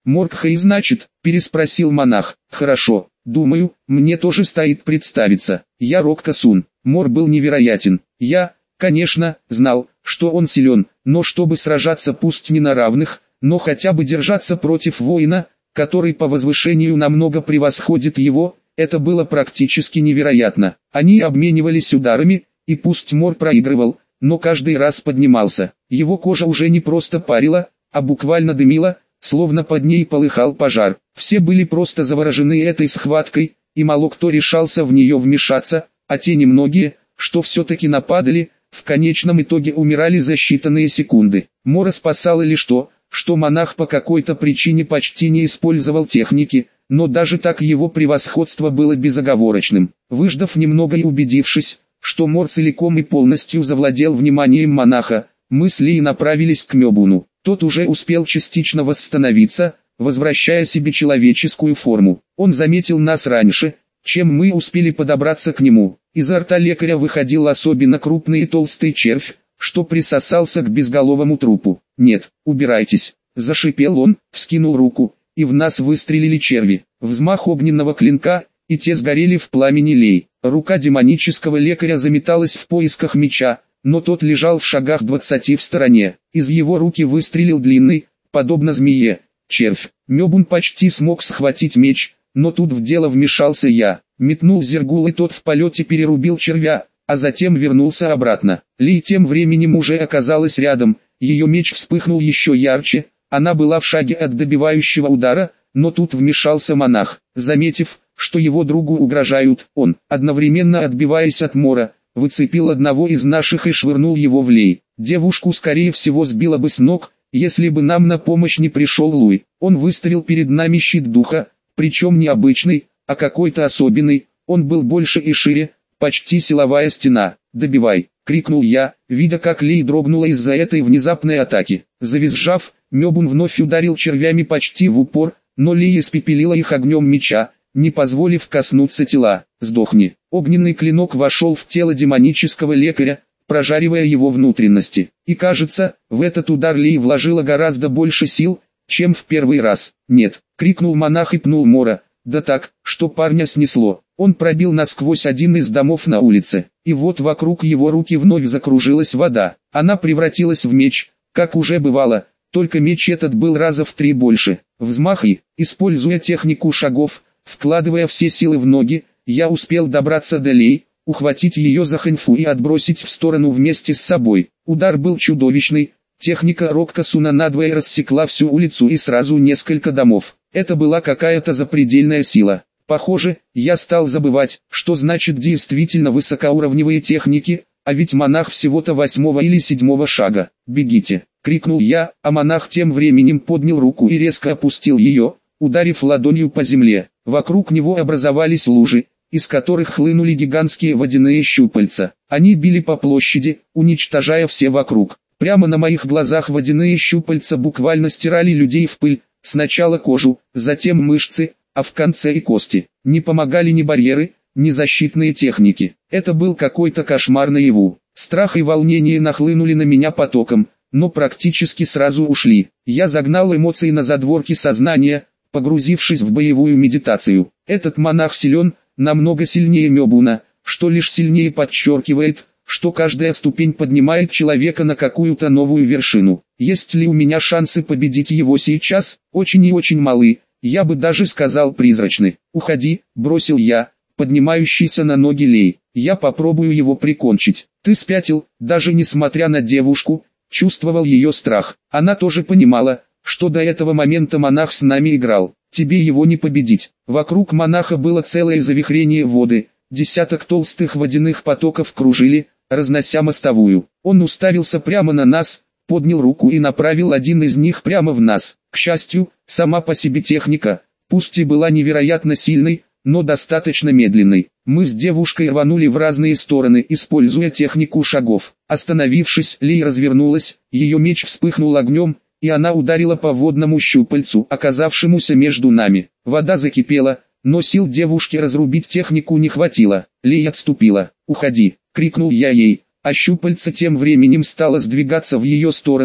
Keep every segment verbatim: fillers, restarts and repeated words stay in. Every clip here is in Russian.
Моргхай, значит, переспросил монах. Хорошо, думаю, мне тоже стоит представиться. Я Рокка Сун. Мор был невероятен. Я, конечно, знал, что он силен, но чтобы сражаться пусть не на равных, но хотя бы держаться против воина, который по возвышению намного превосходит его, это было практически невероятно. Они обменивались ударами, и пусть Мор проигрывал, но каждый раз поднимался. Его кожа уже не просто парила, а буквально дымила, словно под ней полыхал пожар. Все были просто заворожены этой схваткой, и мало кто решался в нее вмешаться, а те немногие, что все-таки нападали, в конечном итоге умирали за считанные секунды. Мора спасало лишь то, что монах по какой-то причине почти не использовал техники, но даже так его превосходство было безоговорочным. Выждав немного и убедившись, что Мор целиком и полностью завладел вниманием монаха, мы с Ли направились к Мёбуну. Тот уже успел частично восстановиться, возвращая себе человеческую форму. Он заметил нас раньше, чем мы успели подобраться к нему. Изо рта лекаря выходил особенно крупный и толстый червь, что присосался к безголовому трупу. «Нет, убирайтесь!» – зашипел он, вскинул руку, и в нас выстрелили черви. Взмах огненного клинка, и те сгорели в пламени Лей. Рука демонического лекаря заметалась в поисках меча, но тот лежал в шагах двадцати в стороне. Из его руки выстрелил длинный, подобно змее, червь. Мёбун почти смог схватить меч, но тут в дело вмешался я. Метнул зергул, и тот в полете перерубил червя, а затем вернулся обратно. Ли тем временем уже оказалась рядом, ее меч вспыхнул еще ярче, она была в шаге от добивающего удара, но тут вмешался монах. Заметив, что его другу угрожают, он, одновременно отбиваясь от Мора, выцепил одного из наших и швырнул его в Лей. Девушку скорее всего сбило бы с ног, если бы нам на помощь не пришел Луй. Он выставил перед нами щит духа, причем не обычный, а какой-то особенный, он был больше и шире, почти силовая стена. «Добивай!» — крикнул я, видя как Лей дрогнула из-за этой внезапной атаки. Завизжав, Мёбун вновь ударил червями почти в упор, но Лей испепелила их огнем меча, не позволив коснуться тела. «Сдохни!» Огненный клинок вошел в тело демонического лекаря, прожаривая его внутренности. И кажется, в этот удар Лей вложила гораздо больше сил, чем в первый раз. «Нет!» — крикнул монах и пнул Мора, да так, что парня снесло. Он пробил насквозь один из домов на улице, и вот вокруг его руки вновь закружилась вода. Она превратилась в меч, как уже бывало, только меч этот был раза в три больше. Взмах и, используя технику шагов, вкладывая все силы в ноги, я успел добраться до Лей, ухватить ее за хэньфу и отбросить в сторону вместе с собой. Удар был чудовищный, техника Рокка Суна надвое рассекла всю улицу и сразу несколько домов. Это была какая-то запредельная сила. Похоже, я стал забывать, что значит действительно высокоуровневые техники, а ведь монах всего-то восьмого или седьмого шага. «Бегите!» — крикнул я, а монах тем временем поднял руку и резко опустил ее, ударив ладонью по земле. Вокруг него образовались лужи, из которых хлынули гигантские водяные щупальца. Они били по площади, уничтожая все вокруг. Прямо на моих глазах водяные щупальца буквально стирали людей в пыль, сначала кожу, затем мышцы, а в конце и кости. Не помогали ни барьеры, ни защитные техники. Это был какой-то кошмар наяву. Страх и волнение нахлынули на меня потоком, но практически сразу ушли. Я загнал эмоции на задворки сознания, погрузившись в боевую медитацию. Этот монах силен, намного сильнее Мёбуна, что лишь сильнее подчеркивает, что каждая ступень поднимает человека на какую-то новую вершину. Есть ли у меня шансы победить его сейчас? Очень и очень малы, я бы даже сказал призрачны. «Уходи», — бросил я, поднимающийся на ноги Лей. «Я попробую его прикончить». «Ты спятил», даже несмотря на девушку, чувствовал ее страх. Она тоже понимала, что до этого момента монах с нами играл. «Тебе его не победить». Вокруг монаха было целое завихрение воды, десяток толстых водяных потоков кружили, разнося мостовую. Он уставился прямо на нас, поднял руку и направил один из них прямо в нас. К счастью, сама по себе техника, пусть и была невероятно сильной, но достаточно медленной. Мы с девушкой рванули в разные стороны, используя технику шагов. Остановившись, Лей развернулась, ее меч вспыхнул огнем, и она ударила по водному щупальцу, оказавшемуся между нами. Вода закипела, но сил девушки разрубить технику не хватило. Лей отступила. «Уходи!» — крикнул я ей, а щупальце тем временем стало сдвигаться в ее сторону,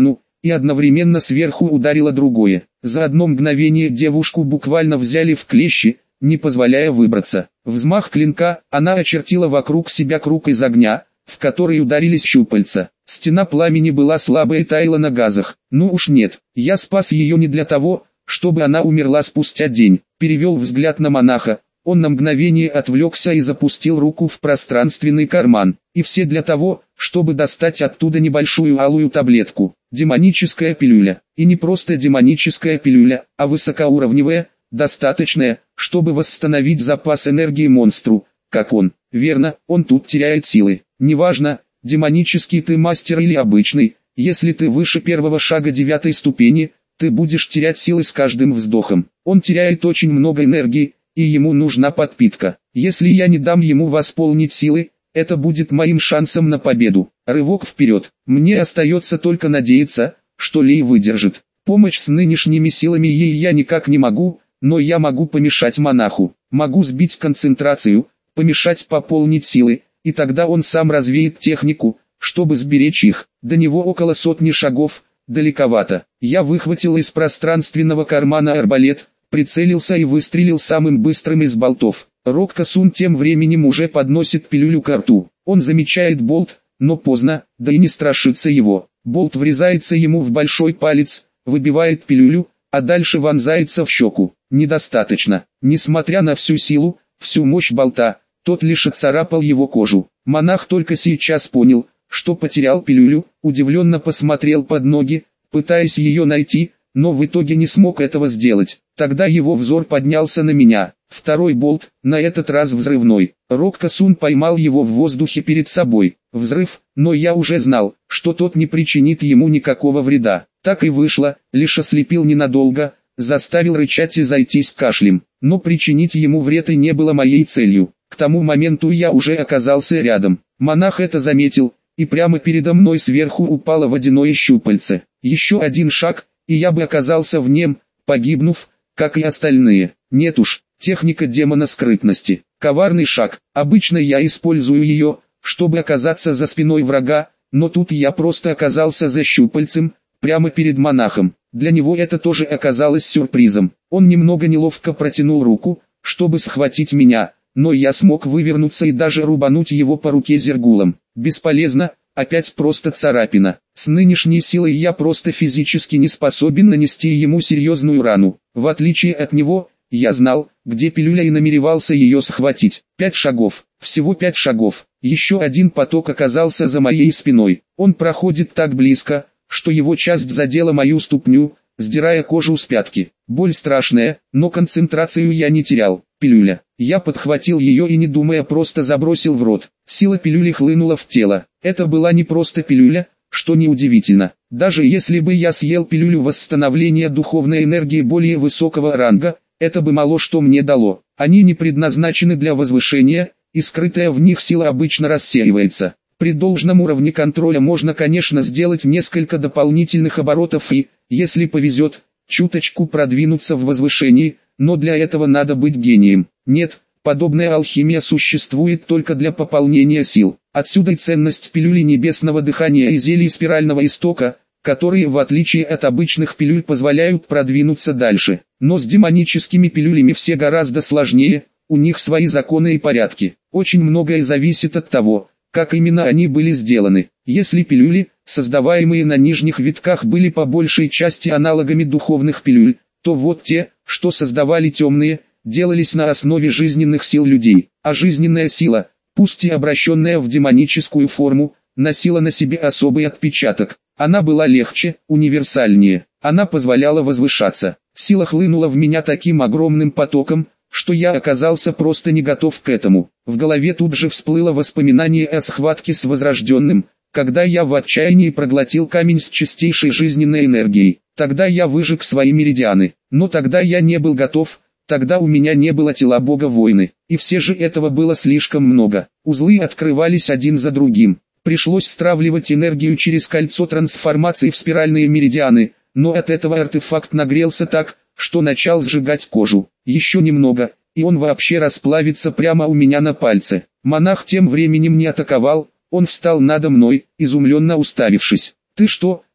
и одновременно сверху ударило другое. За одно мгновение девушку буквально взяли в клещи, не позволяя выбраться. Взмах клинка, она очертила вокруг себя круг из огня, в который ударились щупальца. Стена пламени была слабая и таяла на газах. Ну уж нет, я спас ее не для того, чтобы она умерла спустя день. Перевел взгляд на монаха, он на мгновение отвлекся и запустил руку в пространственный карман. И все для того, чтобы достать оттуда небольшую алую таблетку. Демоническая пилюля. И не просто демоническая пилюля, а высокоуровневая, достаточная, чтобы восстановить запас энергии монстру, как он. Верно, он тут теряет силы. Неважно, демонический ты мастер или обычный, если ты выше первого шага девятой ступени, ты будешь терять силы с каждым вздохом. Он теряет очень много энергии, и ему нужна подпитка. Если я не дам ему восполнить силы, это будет моим шансом на победу. Рывок вперед. Мне остается только надеяться, что Лей выдержит. Помощь с нынешними силами ей я никак не могу, но я могу помешать монаху. Могу сбить концентрацию, помешать пополнить силы, и тогда он сам развеет технику, чтобы сберечь их. До него около сотни шагов, далековато. Я выхватил из пространственного кармана арбалет, прицелился и выстрелил самым быстрым из болтов. Рокко Сун тем временем уже подносит пилюлю ко рту. Он замечает болт, но поздно, да и не страшится его. Болт врезается ему в большой палец, выбивает пилюлю, а дальше вонзается в щеку. Недостаточно. Несмотря на всю силу, всю мощь болта, тот лишь отцарапал его кожу. Монах только сейчас понял, что потерял пилюлю, удивленно посмотрел под ноги, пытаясь ее найти, но в итоге не смог этого сделать. Тогда его взор поднялся на меня. Второй болт, на этот раз взрывной. Рокко Сун поймал его в воздухе перед собой. Взрыв, но я уже знал, что тот не причинит ему никакого вреда. Так и вышло, лишь ослепил ненадолго, заставил рычать и зайтись кашлем. Но причинить ему вред и не было моей целью. К тому моменту я уже оказался рядом. Монах это заметил, и прямо передо мной сверху упало водяное щупальце. Еще один шаг, и я бы оказался в нем, погибнув, как и остальные. Нет уж, техника демона скрытности. Коварный шаг. Обычно я использую ее, чтобы оказаться за спиной врага, но тут я просто оказался за щупальцем, прямо перед монахом. Для него это тоже оказалось сюрпризом. Он немного неловко протянул руку, чтобы схватить меня, но я смог вывернуться и даже рубануть его по руке зергулом. Бесполезно, опять просто царапина. С нынешней силой я просто физически не способен нанести ему серьезную рану. В отличие от него, я знал, где пилюля и намеревался ее схватить. Пять шагов. Всего пять шагов. Еще один поток оказался за моей спиной. Он проходит так близко, что его часть задела мою ступню, сдирая кожу с пятки. Боль страшная, но концентрацию я не терял. Пилюля. Я подхватил ее и не думая просто забросил в рот. Сила пилюли хлынула в тело. Это была не просто пилюля, что неудивительно. Даже если бы я съел пилюлю восстановления духовной энергии более высокого ранга, это бы мало что мне дало. Они не предназначены для возвышения, и скрытая в них сила обычно рассеивается. При должном уровне контроля можно, конечно, сделать несколько дополнительных оборотов и, если повезет, чуточку продвинуться в возвышении, но для этого надо быть гением. Нет, подобная алхимия существует только для пополнения сил. Отсюда и ценность пилюли небесного дыхания и зелий спирального истока, которые в отличие от обычных пилюль позволяют продвинуться дальше. Но с демоническими пилюлями все гораздо сложнее, у них свои законы и порядки. Очень многое зависит от того, как именно они были сделаны. Если пилюли, создаваемые на нижних витках, были по большей части аналогами духовных пилюль, то вот те, что создавали темные, делались на основе жизненных сил людей. А жизненная сила, пусть и обращенная в демоническую форму, носила на себе особый отпечаток. Она была легче, универсальнее. Она позволяла возвышаться. Сила хлынула в меня таким огромным потоком, что я оказался просто не готов к этому. В голове тут же всплыло воспоминание о схватке с Возрожденным, когда я в отчаянии проглотил камень с чистейшей жизненной энергией. Тогда я выжег свои меридианы, но тогда я не был готов, тогда у меня не было тела бога войны, и все же этого было слишком много. Узлы открывались один за другим. Пришлось стравливать энергию через кольцо трансформации в спиральные меридианы, но от этого артефакт нагрелся так, что начал сжигать кожу. Еще немного, и он вообще расплавится прямо у меня на пальце. Монах тем временем не атаковал, он встал надо мной, изумленно уставившись. «Ты что,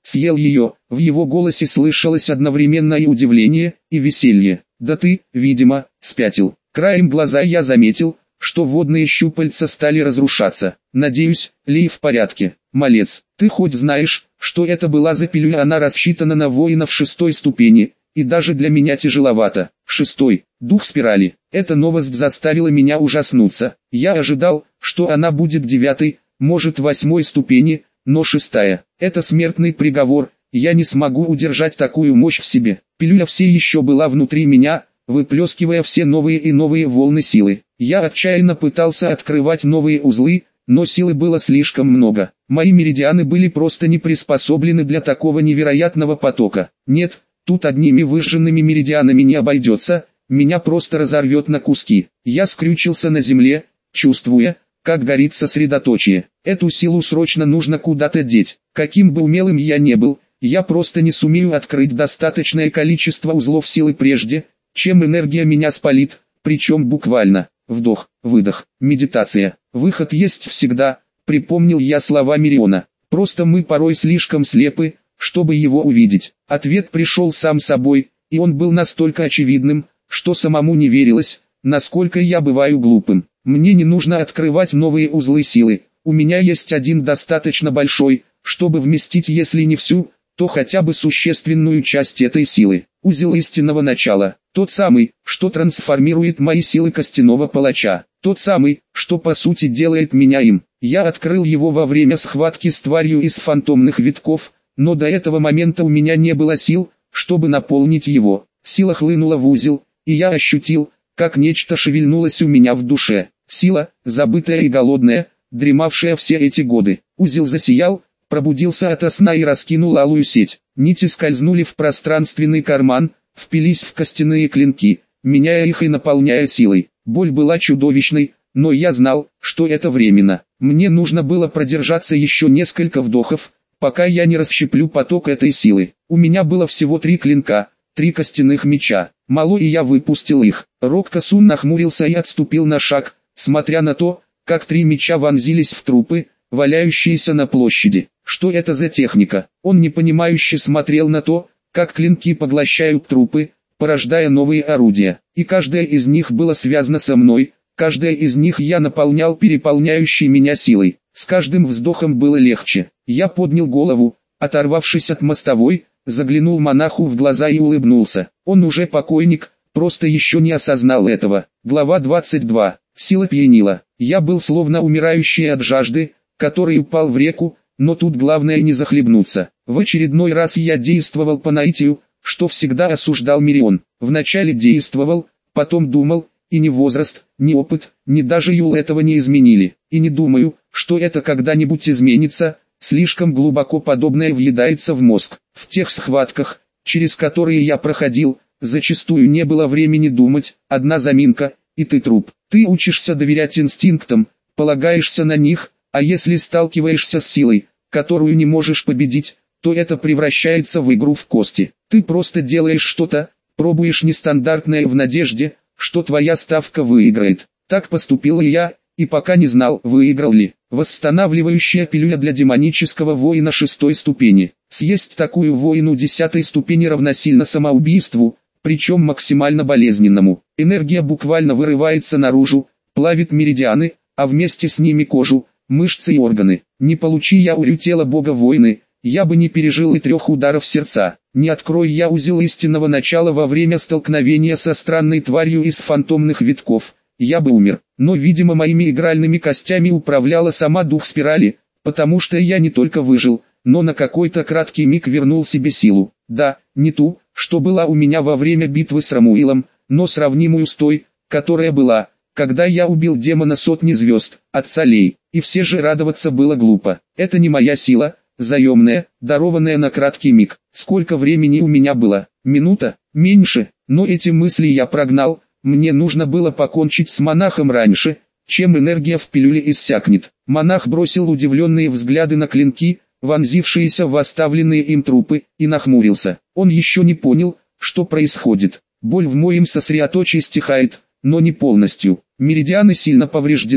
съел ее. В его голосе слышалось одновременно и удивление, и веселье. Да ты, видимо, спятил. Краем глаза я заметил, что водные щупальца стали разрушаться. Надеюсь, Ли в порядке. Малец, ты хоть знаешь, что это была за пилюля? Она рассчитана на воинов шестой ступени, и даже для меня тяжеловато. Шестой, дух спирали. Эта новость заставила меня ужаснуться. Я ожидал, что она будет девятой, может восьмой ступени, но шестая. Это смертный приговор, я не смогу удержать такую мощь в себе. Пилюля все еще была внутри меня, выплескивая все новые и новые волны силы. Я отчаянно пытался открывать новые узлы, но силы было слишком много. Мои меридианы были просто не приспособлены для такого невероятного потока. Нет, тут одними выжженными меридианами не обойдется, меня просто разорвет на куски. Я скрючился на земле, чувствуя, как горит сосредоточие. Эту силу срочно нужно куда-то деть. Каким бы умелым я не был, я просто не сумею открыть достаточное количество узлов силы прежде, чем энергия меня спалит, причем буквально. Вдох, выдох, медитация. Выход есть всегда, припомнил я слова Мириона. Просто мы порой слишком слепы, чтобы его увидеть. Ответ пришел сам собой, и он был настолько очевидным, что самому не верилось, насколько я бываю глупым. Мне не нужно открывать новые узлы силы, у меня есть один достаточно большой, чтобы вместить если не всю, то хотя бы существенную часть этой силы. Узел истинного начала, тот самый, что трансформирует мои силы костяного палача, тот самый, что по сути делает меня им. Я открыл его во время схватки с тварью из фантомных витков, но до этого момента у меня не было сил, чтобы наполнить его. Сила хлынула в узел, и я ощутил, как нечто шевельнулось у меня в душе. Сила, забытая и голодная, дремавшая все эти годы. Узел засиял, пробудился ото сна и раскинул алую сеть. Нити скользнули в пространственный карман, впились в костяные клинки, меняя их и наполняя силой. Боль была чудовищной, но я знал, что это временно. Мне нужно было продержаться еще несколько вдохов, пока я не расщеплю поток этой силы. У меня было всего три клинка, три костяных меча. Мало, и я выпустил их. Рокка-сун нахмурился и отступил на шаг, смотря на то, как три меча вонзились в трупы, валяющиеся на площади. Что это за техника? Он непонимающе смотрел на то, как клинки поглощают трупы, порождая новые орудия. И каждое из них было связано со мной, каждое из них я наполнял переполняющей меня силой. С каждым вздохом было легче. Я поднял голову, оторвавшись от мостовой, заглянул монаху в глаза и улыбнулся. Он уже покойник, просто еще не осознал этого. Глава двадцать два. Сила пьянила. Я был словно умирающий от жажды, который упал в реку, но тут главное не захлебнуться. В очередной раз я действовал по наитию, что всегда осуждал Мирион. Вначале действовал, потом думал, и ни возраст, ни опыт, ни даже Юл этого не изменили. И не думаю, что это когда-нибудь изменится, слишком глубоко подобное въедается в мозг. В тех схватках, через которые я проходил, зачастую не было времени думать, одна заминка, и ты труп. Ты учишься доверять инстинктам, полагаешься на них, а если сталкиваешься с силой, которую не можешь победить, то это превращается в игру в кости. Ты просто делаешь что-то, пробуешь нестандартное в надежде, что твоя ставка выиграет. Так поступил и я, и пока не знал, выиграл ли. Восстанавливающая пилюля для демонического воина шестой ступени. Съесть такую воину десятой ступени равносильно самоубийству, причем максимально болезненному. Энергия буквально вырывается наружу, плавит меридианы, а вместе с ними кожу, мышцы и органы. Не получи я урю тела бога войны, я бы не пережил и трех ударов сердца. Не открой я узел истинного начала во время столкновения со странной тварью из фантомных витков, я бы умер. Но видимо моими игральными костями управляла сама дух спирали, потому что я не только выжил, но на какой-то краткий миг вернул себе силу. Да, не ту, что была у меня во время битвы с Рамуилом, но сравнимую с той, которая была, когда я убил демона сотни звезд, отца Лей. И все же радоваться было глупо. Это не моя сила, заемная, дарованная на краткий миг. Сколько времени у меня было? Минута? Меньше. Но эти мысли я прогнал. Мне нужно было покончить с монахом раньше, чем энергия в пилюле иссякнет. Монах бросил удивленные взгляды на клинки, вонзившиеся в оставленные им трупы, и нахмурился. Он еще не понял, что происходит. Боль в моем сосредоточии стихает, но не полностью. Меридианы сильно повреждены,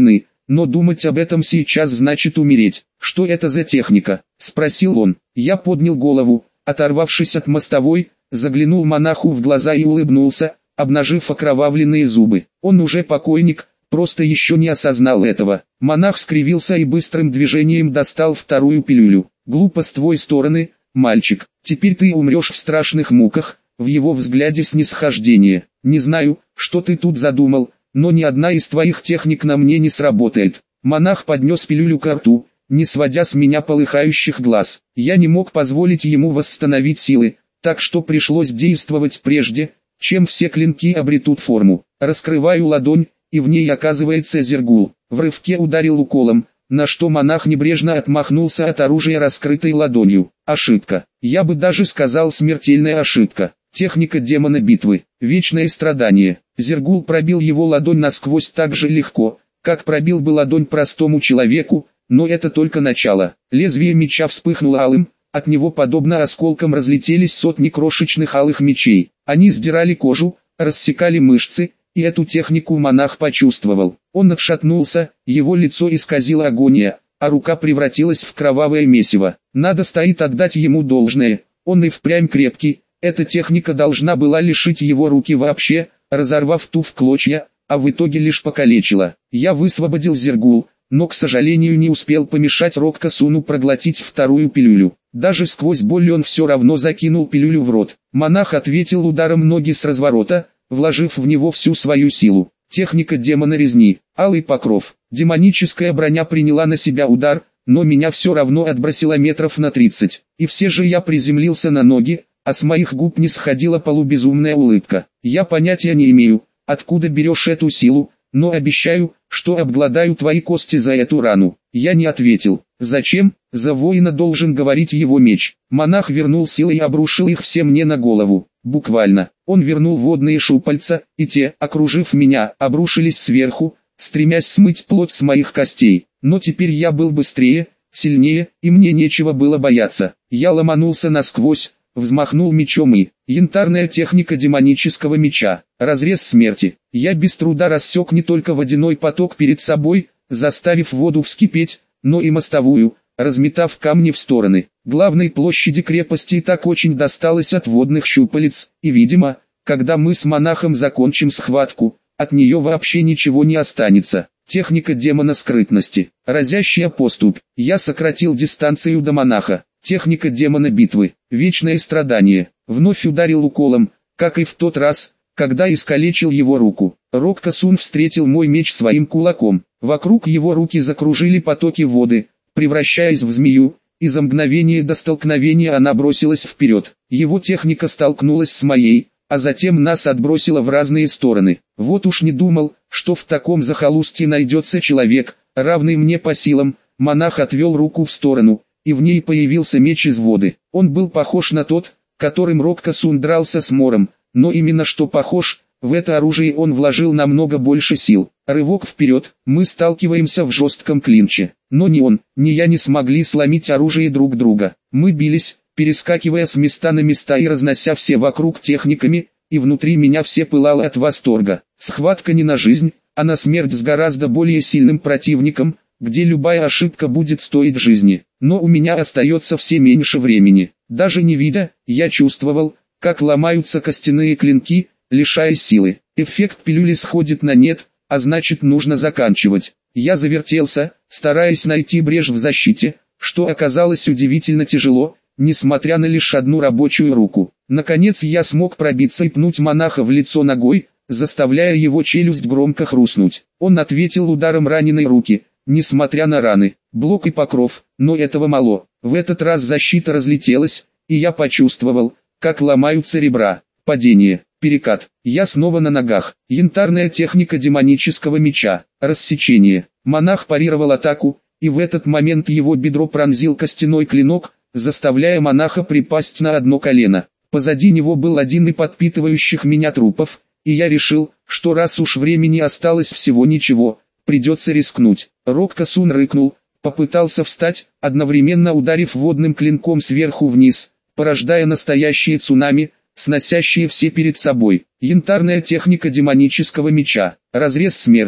но думать об этом сейчас значит умереть. Что это за техника? Спросил он. Я поднял голову, оторвавшись от мостовой, заглянул монаху в глаза и улыбнулся, обнажив окровавленные зубы. Он уже покойник, просто еще не осознал этого. Монах скривился и быстрым движением достал вторую пилюлю. Глупо с твоей стороны, мальчик, теперь ты умрешь в страшных муках. В его взгляде снисхождение. Не знаю, что ты тут задумал, но ни одна из твоих техник на мне не сработает. Монах поднес пилюлю ко рту, не сводя с меня полыхающих глаз. Я не мог позволить ему восстановить силы, так что пришлось действовать прежде, чем все клинки обретут форму. Раскрываю ладонь, и в ней оказывается зергул. В рывке ударил уколом, на что монах небрежно отмахнулся от оружия раскрытой ладонью. Ошибка. Я бы даже сказал смертельная ошибка. Техника демона битвы. Вечное страдание. Зергул пробил его ладонь насквозь так же легко, как пробил бы ладонь простому человеку, но это только начало. Лезвие меча вспыхнуло алым, от него подобно осколкам разлетелись сотни крошечных алых мечей. Они сдирали кожу, рассекали мышцы, и эту технику монах почувствовал. Он отшатнулся, его лицо исказило агония, а рука превратилась в кровавое месиво. Надо стоит отдать ему должное, он и впрямь крепкий. Эта техника должна была лишить его руки вообще, разорвав ту в клочья, а в итоге лишь покалечила. Я высвободил зергул, но к сожалению не успел помешать Рокко-суну проглотить вторую пилюлю. Даже сквозь боль он все равно закинул пилюлю в рот. Монах ответил ударом ноги с разворота, вложив в него всю свою силу. Техника демона резни. Алый покров. Демоническая броня приняла на себя удар, но меня все равно отбросило метров на тридцать. И все же я приземлился на ноги, а с моих губ не сходила полубезумная улыбка. Я понятия не имею, откуда берешь эту силу, но обещаю, что обгладаю твои кости за эту рану. Я не ответил. Зачем? За воина должен говорить его меч. Монах вернул силы и обрушил их все мне на голову. Буквально. Он вернул водные шупальца, и те, окружив меня, обрушились сверху, стремясь смыть плоть с моих костей. Но теперь я был быстрее, сильнее, и мне нечего было бояться. Я ломанулся насквозь, взмахнул мечом и... Янтарная техника демонического меча. Разрез смерти. Я без труда рассек не только водяной поток перед собой, заставив воду вскипеть, но и мостовую, разметав камни в стороны. Главной площади крепости и так очень досталось от водных щупалец, и видимо, когда мы с монахом закончим схватку, от нее вообще ничего не останется. Техника демона скрытности. Разящая поступь. Я сократил дистанцию до монаха. Техника демона битвы. Вечное страдание. Вновь ударил уколом, как и в тот раз, когда искалечил его руку. Рокко-сун встретил мой меч своим кулаком. Вокруг его руки закружили потоки воды, превращаясь в змею, и за мгновение до столкновения она бросилась вперед. Его техника столкнулась с моей, а затем нас отбросила в разные стороны. Вот уж не думал, что в таком захолустье найдется человек, равный мне по силам. Монах отвел руку в сторону, и в ней появился меч из воды. Он был похож на тот, которым Рокко-сун дрался с Мором, но именно что похож, в это оружие он вложил намного больше сил. Рывок вперед, мы сталкиваемся в жестком клинче. Но ни он, ни я не смогли сломить оружие друг друга. Мы бились, перескакивая с места на места и разнося все вокруг техниками, и внутри меня все пылало от восторга. Схватка не на жизнь, а на смерть с гораздо более сильным противником, где любая ошибка будет стоить жизни. Но у меня остается все меньше времени. Даже не видя, я чувствовал, как ломаются костяные клинки, лишая силы. Эффект пилюли сходит на нет, а значит нужно заканчивать. Я завертелся, стараясь найти брешь в защите, что оказалось удивительно тяжело, несмотря на лишь одну рабочую руку. Наконец я смог пробиться и пнуть монаха в лицо ногой, заставляя его челюсть громко хрустнуть. Он ответил ударом раненой руки, несмотря на раны, блок и покров, но этого мало. В этот раз защита разлетелась, и я почувствовал, как ломаются ребра. Падение, перекат. Я снова на ногах. Янтарная техника демонического меча. Рассечение. Монах парировал атаку, и в этот момент его бедро пронзил костяной клинок, заставляя монаха припасть на одно колено. Позади него был один из подпитывающих меня трупов, и я решил, что раз уж времени осталось всего ничего, придется рискнуть. Рокко-сун рыкнул, попытался встать, одновременно ударив водным клинком сверху вниз, порождая настоящие цунами, сносящие все перед собой. Янтарная техника демонического меча. Разрез смерти.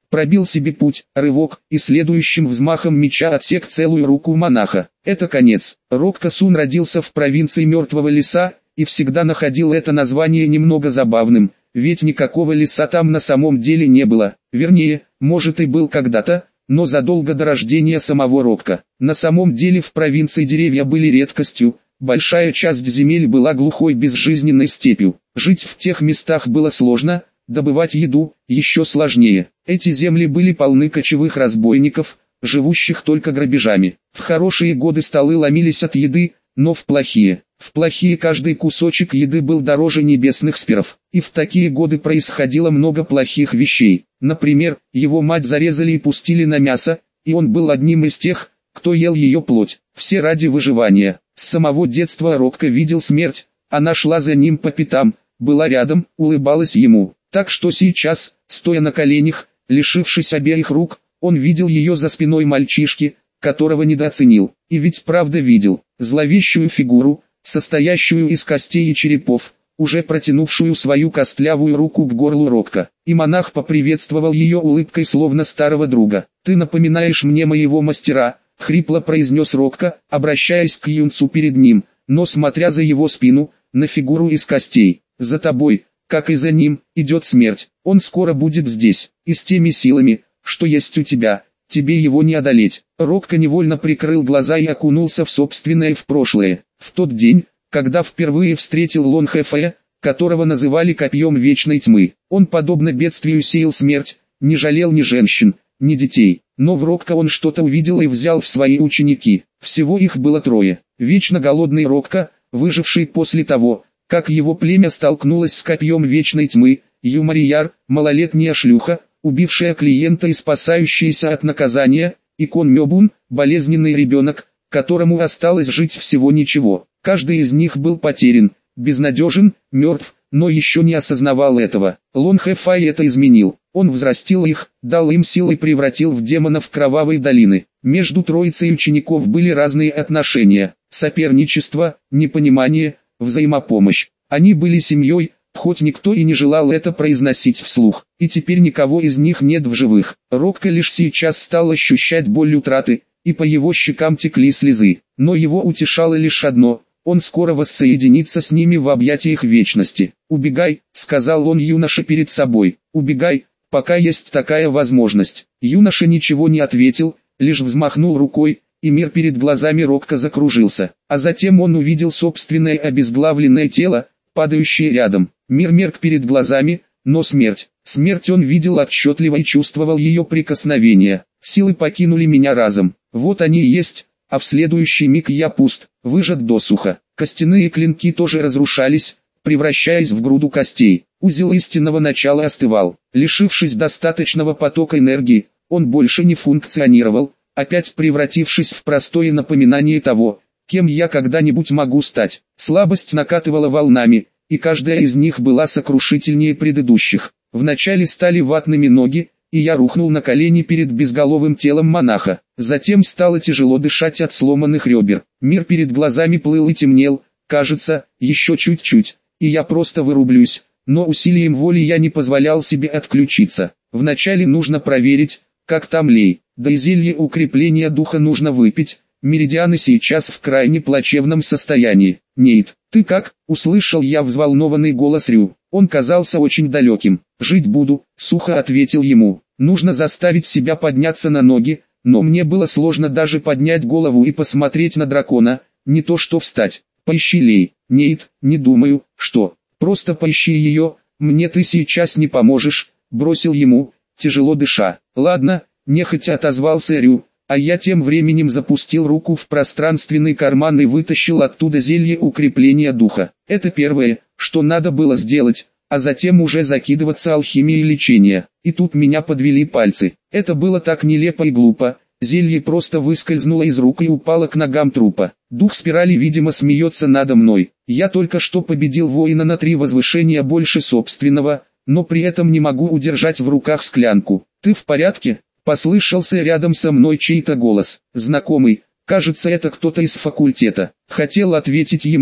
пробил себе путь, рывок, и следующим взмахом меча отсек целую руку монаха. Это конец. Рокко Сун родился в провинции Мертвого Леса, и всегда находил это название немного забавным, ведь никакого леса там на самом деле не было, вернее, может и был когда-то, но задолго до рождения самого Рокко. На самом деле в провинции деревья были редкостью, большая часть земель была глухой безжизненной степью. Жить в тех местах было сложно, добывать еду еще сложнее. Эти земли были полны кочевых разбойников, живущих только грабежами. В хорошие годы столы ломились от еды, но в плохие, в плохие каждый кусочек еды был дороже небесных сперов. И в такие годы происходило много плохих вещей. Например, его мать зарезали и пустили на мясо, и он был одним из тех, кто ел ее плоть. Все ради выживания. С самого детства Рокко видел смерть, она шла за ним по пятам, была рядом, улыбалась ему. Так что сейчас, стоя на коленях, лишившись обеих рук, он видел ее за спиной мальчишки, которого недооценил. И ведь правда видел, зловещую фигуру, состоящую из костей и черепов, уже протянувшую свою костлявую руку к горлу Рокко. И монах поприветствовал ее улыбкой словно старого друга. «Ты напоминаешь мне моего мастера», — хрипло произнес Рокко, обращаясь к юнцу перед ним, но смотря за его спину, на фигуру из костей. «За тобой, как и за ним, идет смерть. Он скоро будет здесь, и с теми силами, что есть у тебя, тебе его не одолеть». Рокко невольно прикрыл глаза и окунулся в собственное в прошлое. В тот день, когда впервые встретил Лон Хэфэя, которого называли Копьем Вечной Тьмы, он подобно бедствию сеял смерть, не жалел ни женщин, ни детей. Но в Рокко он что-то увидел и взял в свои ученики. Всего их было трое. Вечно голодный Рокко, выживший после того, как его племя столкнулось с Копьем Вечной Тьмы, Юмарияр, малолетняя шлюха, убившая клиента и спасающаяся от наказания, и Кон Мёбун, болезненный ребенок, которому осталось жить всего ничего. Каждый из них был потерян, безнадежен, мертв, но еще не осознавал этого. Лон Хэфэй это изменил. Он взрастил их, дал им силы и превратил в демонов Кровавой долины. Между троицей учеников были разные отношения: соперничество, непонимание, взаимопомощь. Они были семьей, хоть никто и не желал это произносить вслух. И теперь никого из них нет в живых. Рокко лишь сейчас стал ощущать боль утраты, и по его щекам текли слезы. Но его утешало лишь одно: он скоро воссоединится с ними в объятиях вечности. «Убегай», — сказал он юноше перед собой, — «убегай, пока есть такая возможность». Юноша ничего не ответил, лишь взмахнул рукой, и мир перед глазами Рокко закружился. А затем он увидел собственное обезглавленное тело, падающее рядом. Мир мерк перед глазами, но смерть, смерть он видел отчетливо и чувствовал ее прикосновение. Силы покинули меня разом. Вот они и есть, а в следующий миг я пуст, выжат досуха. Костяные клинки тоже разрушались, превращаясь в груду костей. Узел истинного начала остывал. Лишившись достаточного потока энергии, он больше не функционировал, опять превратившись в простое напоминание того, кем я когда-нибудь могу стать. Слабость накатывала волнами, и каждая из них была сокрушительнее предыдущих. Вначале стали ватными ноги, и я рухнул на колени перед безголовым телом монаха. Затем стало тяжело дышать от сломанных ребер. Мир перед глазами плыл и темнел, кажется, еще чуть-чуть, и я просто вырублюсь, но усилием воли я не позволял себе отключиться. Вначале нужно проверить, как там Лей, да и зелье укрепления духа нужно выпить. Меридианы сейчас в крайне плачевном состоянии. «Нейт, ты как?» — услышал я взволнованный голос Рю. Он казался очень далеким. «Жить буду», — сухо ответил ему. «Нужно заставить себя подняться на ноги», но мне было сложно даже поднять голову и посмотреть на дракона, не то что встать. «Поищи Лей». «Нейт, не думаю, что. Просто поищи ее, мне ты сейчас не поможешь», — бросил ему, тяжело дыша. «Ладно», — нехотя отозвался Рю. А я тем временем запустил руку в пространственный карман и вытащил оттуда зелье укрепления духа. Это первое, что надо было сделать, а затем уже закидываться алхимией лечения. И тут меня подвели пальцы. Это было так нелепо и глупо. Зелье просто выскользнуло из рук и упало к ногам трупа. Дух спирали, видимо, смеется надо мной. Я только что победил воина на три возвышения больше собственного, но при этом не могу удержать в руках склянку. «Ты в порядке?» Послышался рядом со мной чей-то голос, знакомый, кажется, это кто-то из факультета. Хотел ответить ему,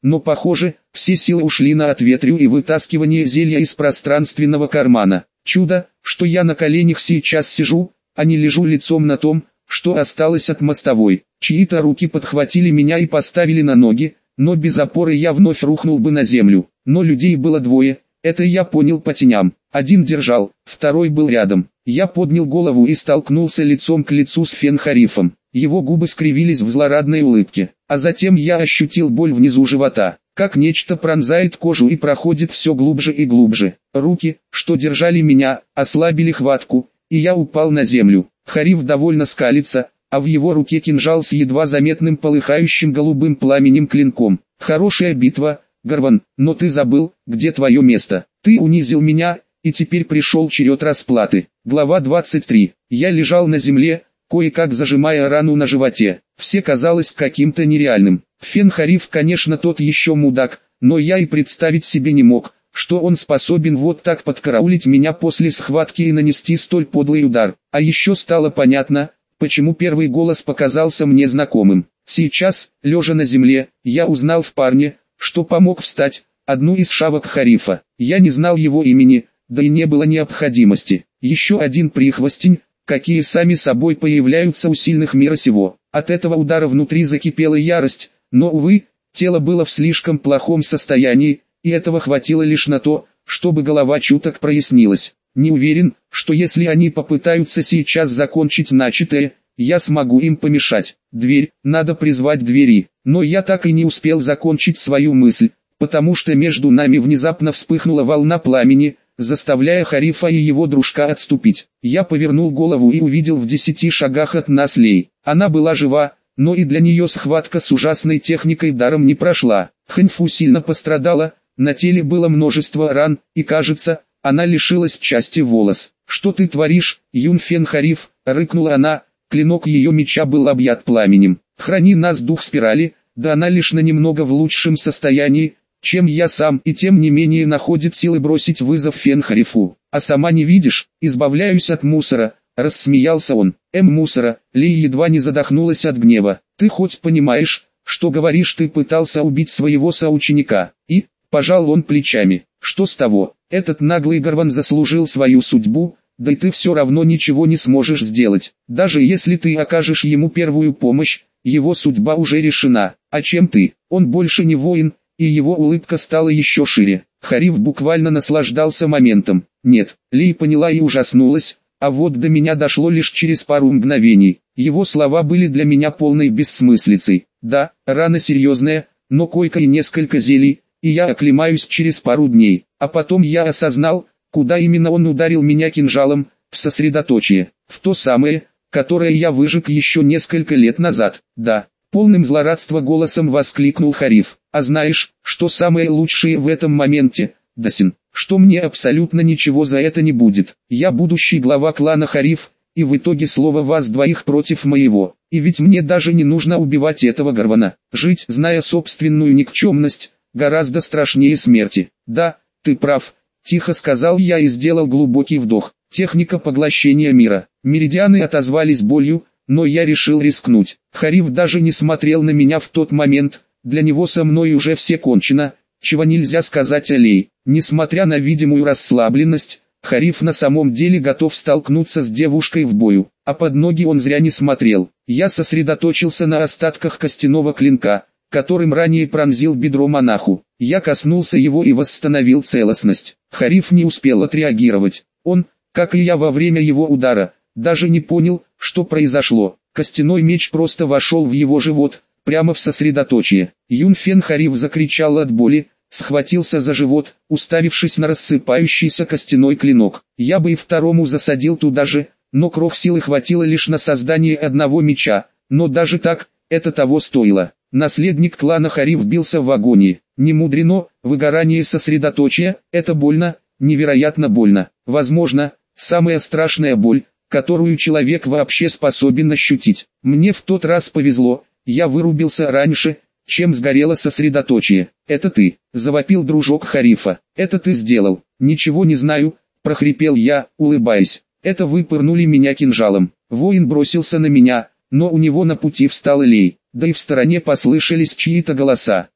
но похоже, все силы ушли на ответрю и вытаскивание зелья из пространственного кармана. Чудо, что я на коленях сейчас сижу, а не лежу лицом на том, что осталось от мостовой. Чьи-то руки подхватили меня и поставили на ноги, но без опоры я вновь рухнул бы на землю. Но людей было двое, это я понял по теням. Один держал, второй был рядом. Я поднял голову и столкнулся лицом к лицу с Фенхарифом. Его губы скривились в злорадной улыбке, а затем я ощутил боль внизу живота, как нечто пронзает кожу и проходит все глубже и глубже. Руки, что держали меня, ослабили хватку, и я упал на землю. Хариф довольно скалится, а в его руке кинжал с едва заметным полыхающим голубым пламенем клинком. Хорошая битва, Гарван, но ты забыл, где твое место. Ты унизил меня, и теперь пришел черед расплаты. Глава двадцать три. Я лежал на земле, кое-как зажимая рану на животе. Все казалось каким-то нереальным. Фенхариф, конечно, тот еще мудак, но я и представить себе не мог, что он способен вот так подкараулить меня после схватки и нанести столь подлый удар. А еще стало понятно, почему первый голос показался мне знакомым. Сейчас, лежа на земле, я узнал в парне, что помог встать, одну из шавок Харифа. Я не знал его имени, да и не было необходимости. Еще один прихвостень, какие сами собой появляются у сильных мира сего. От этого удара внутри закипела ярость, но, увы, тело было в слишком плохом состоянии, и этого хватило лишь на то, чтобы голова чуток прояснилась. Не уверен, что если они попытаются сейчас закончить начатое, я смогу им помешать. Дверь, надо призвать двери. Но я так и не успел закончить свою мысль, потому что между нами внезапно вспыхнула волна пламени, заставляя Харифа и его дружка отступить. Я повернул голову и увидел в десяти шагах от нас Лей. Она была жива, но и для нее схватка с ужасной техникой даром не прошла. Хэньфу сильно пострадала, на теле было множество ран, и кажется, она лишилась части волос. «Что ты творишь, Юн Фенхариф?» — рыкнула она, клинок ее меча был объят пламенем. «Храни нас дух спирали, да она лишь на немного в лучшем состоянии, чем я сам, и тем не менее находит силы бросить вызов Фенхарифу. А сама не видишь, избавляюсь от мусора», — рассмеялся он. «Эм мусора», — Ли едва не задохнулась от гнева. «Ты хоть понимаешь, что говоришь? Ты пытался убить своего соученика?» И, пожал он плечами, что с того, этот наглый Гарван заслужил свою судьбу, да и ты все равно ничего не сможешь сделать. Даже если ты окажешь ему первую помощь, его судьба уже решена. А чем ты? Он больше не воин, и его улыбка стала еще шире. Хариф буквально наслаждался моментом. Нет, Ли поняла и ужаснулась, а вот до меня дошло лишь через пару мгновений. Его слова были для меня полной бессмыслицей. Да, рана серьезная, но койка и несколько зелий, и я оклемаюсь через пару дней. А потом я осознал, куда именно он ударил меня кинжалом, в сосредоточие, в то самое, которое я выжег еще несколько лет назад. Да, полным злорадства голосом воскликнул Хариф. А знаешь, что самое лучшее в этом моменте, Дасин, что мне абсолютно ничего за это не будет. Я будущий глава клана Хариф, и в итоге слово вас двоих против моего. И ведь мне даже не нужно убивать этого Гарвана. Жить, зная собственную никчемность, гораздо страшнее смерти. Да, ты прав, тихо сказал я и сделал глубокий вдох. Техника поглощения мира. Меридианы отозвались болью, но я решил рискнуть. Хариф даже не смотрел на меня в тот момент, для него со мной уже все кончено, чего нельзя сказать о Лей. Несмотря на видимую расслабленность, Хариф на самом деле готов столкнуться с девушкой в бою, а под ноги он зря не смотрел. Я сосредоточился на остатках костяного клинка, которым ранее пронзил бедро монаху. Я коснулся его и восстановил целостность. Хариф не успел отреагировать. Он, как и я во время его удара, даже не понял, что произошло. Костяной меч просто вошел в его живот, прямо в сосредоточие. Юн Фенхариф закричал от боли, схватился за живот, уставившись на рассыпающийся костяной клинок. Я бы и второму засадил туда же, но крох силы хватило лишь на создание одного меча, но даже так, это того стоило. Наследник клана Хариф бился в агонии. Не мудрено, выгорание сосредоточия, это больно, невероятно больно. Возможно, самая страшная боль, которую человек вообще способен ощутить. Мне в тот раз повезло, я вырубился раньше, чем сгорело сосредоточие. «Это ты», — завопил дружок Харифа. «Это ты сделал». «Ничего не знаю», — прохрипел я, улыбаясь. «Это вы пырнули меня кинжалом». Воин бросился на меня, но у него на пути встал Лей, да и в стороне послышались чьи-то голоса.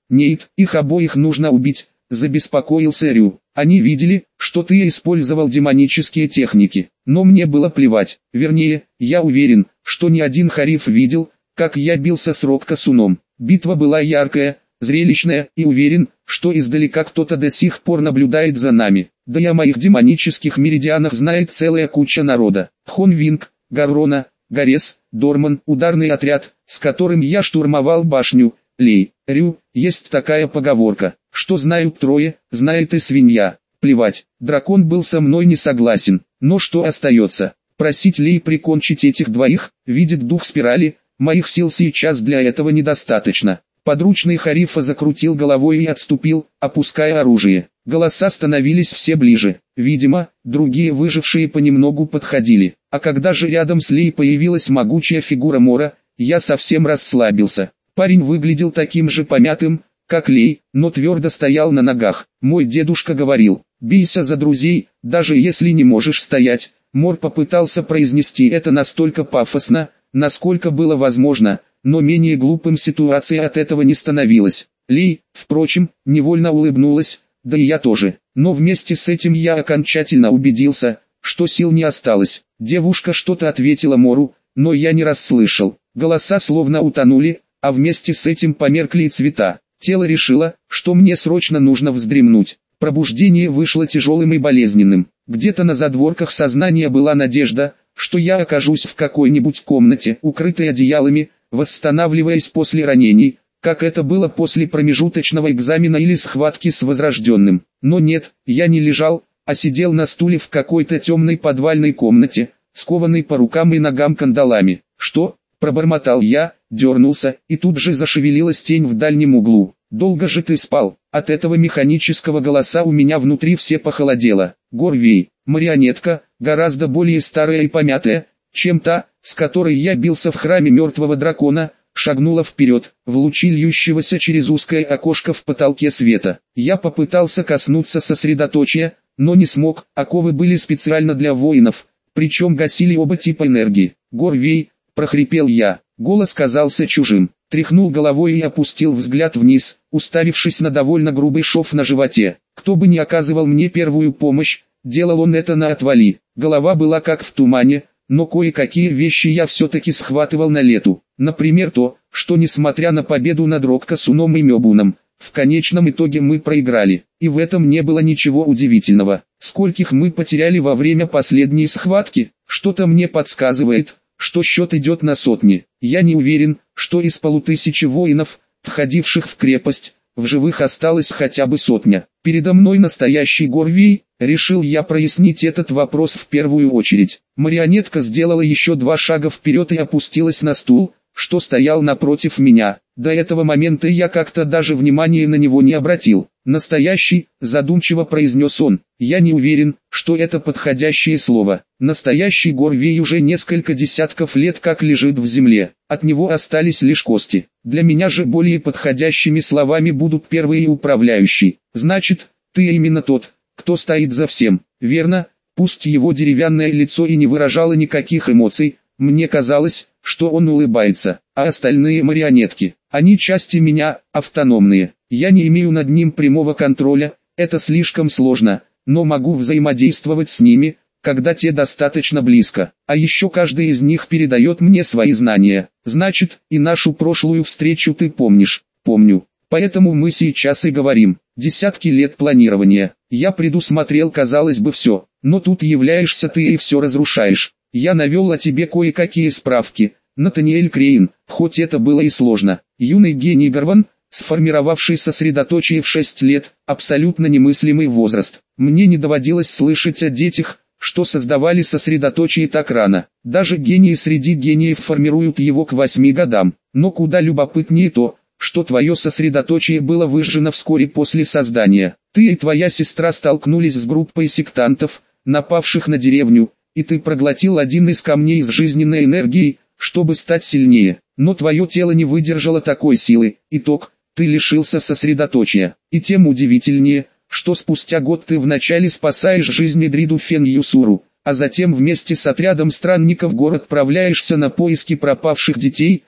Нет, их обоих нужно убить, забеспокоился Рю. Они видели, что ты использовал демонические техники, но мне было плевать. Вернее, я уверен, что ни один Хариф видел, как я бился с Рокка-Суном. Битва была яркая, зрелищная, и уверен, что издалека кто-то до сих пор наблюдает за нами. Да и о моих демонических меридианах знает целая куча народа. Хон Винг, Гаррона, Гарес, Дорман, ударный отряд, с которым я штурмовал башню, Лей, Рю, есть такая поговорка, что знают трое, знает и свинья. Плевать, дракон был со мной не согласен, но что остается? Просить Лей прикончить этих двоих, видит дух спирали, моих сил сейчас для этого недостаточно. Подручный Харифа закрутил головой и отступил, опуская оружие. Голоса становились все ближе. Видимо, другие выжившие понемногу подходили. А когда же рядом с Лей появилась могучая фигура Мора, я совсем расслабился. Парень выглядел таким же помятым, как Лей, но твердо стоял на ногах. Мой дедушка говорил: «Бейся за друзей, даже если не можешь стоять». Мор попытался произнести это настолько пафосно, насколько было возможно, но менее глупым ситуация от этого не становилась. Лей, впрочем, невольно улыбнулась, да и я тоже. Но вместе с этим я окончательно убедился, что сил не осталось. Девушка что-то ответила Мору, но я не расслышал. Голоса словно утонули, а вместе с этим померкли и цвета. Тело решило, что мне срочно нужно вздремнуть. Пробуждение вышло тяжелым и болезненным. Где-то на задворках сознания была надежда, что я окажусь в какой-нибудь комнате, укрытой одеялами, восстанавливаясь после ранений, как это было после промежуточного экзамена или схватки с возрожденным. Но нет, я не лежал, а сидел на стуле в какой-то темной подвальной комнате, скованный по рукам и ногам кандалами. «Что?» – пробормотал я, дернулся, и тут же зашевелилась тень в дальнем углу. «Долго же ты спал?» От этого механического голоса у меня внутри все похолодело. Горвей, марионетка, гораздо более старая и помятая, чем та, с которой я бился в храме мертвого дракона, шагнула вперед, в лучи льющегося через узкое окошко в потолке света. Я попытался коснуться сосредоточия, но не смог, оковы были специально для воинов, причем гасили оба типа энергии. «Горвей», — прохрипел я, голос казался чужим, тряхнул головой и опустил взгляд вниз, уставившись на довольно грубый шов на животе. Кто бы ни оказывал мне первую помощь, делал он это на отвали. Голова была как в тумане, но кое-какие вещи я все-таки схватывал на лету. Например то, что несмотря на победу над Рокка-Суном и Мёбуном, в конечном итоге мы проиграли. И в этом не было ничего удивительного. Скольких мы потеряли во время последней схватки? Что-то мне подсказывает, что счет идет на сотни. Я не уверен, что из полутысячи воинов, входивших в крепость, в живых осталось хотя бы сотня. Передо мной настоящий Горвей, решил я прояснить этот вопрос в первую очередь. Марионетка сделала еще два шага вперед и опустилась на стул, что стоял напротив меня. До этого момента я как-то даже внимания на него не обратил. «Настоящий», задумчиво произнес он, я не уверен, что это подходящее слово. Настоящий Горвей уже несколько десятков лет как лежит в земле, от него остались лишь кости. Для меня же более подходящими словами будут первый и управляющий. Значит, ты именно тот, кто стоит за всем, верно? Пусть его деревянное лицо и не выражало никаких эмоций, мне казалось, что он улыбается, а остальные марионетки, они части меня, автономные. Я не имею над ним прямого контроля, это слишком сложно, но могу взаимодействовать с ними, когда те достаточно близко. А еще каждый из них передает мне свои знания. Значит, и нашу прошлую встречу ты помнишь. Помню. Поэтому мы сейчас и говорим. Десятки лет планирования. Я предусмотрел, казалось бы, все. Но тут являешься ты и все разрушаешь. Я навел о тебе кое-какие справки. Натаниэль Крейн, хоть это было и сложно. Юный гений Гарван, сформировавший сосредоточие в шесть лет, абсолютно немыслимый возраст. Мне не доводилось слышать о детях, что создавали сосредоточие так рано. Даже гении среди гениев формируют его к восьми годам. Но куда любопытнее то, что твое сосредоточие было выжжено вскоре после создания. Ты и твоя сестра столкнулись с группой сектантов, напавших на деревню, и ты проглотил один из камней с жизненной энергией, чтобы стать сильнее. Но твое тело не выдержало такой силы. Итог – ты лишился сосредоточия. И тем удивительнее, что спустя год ты вначале спасаешь жизнь Эдриду Фен-Юсуру, а затем вместе с отрядом странников город отправляешься на поиски пропавших детей,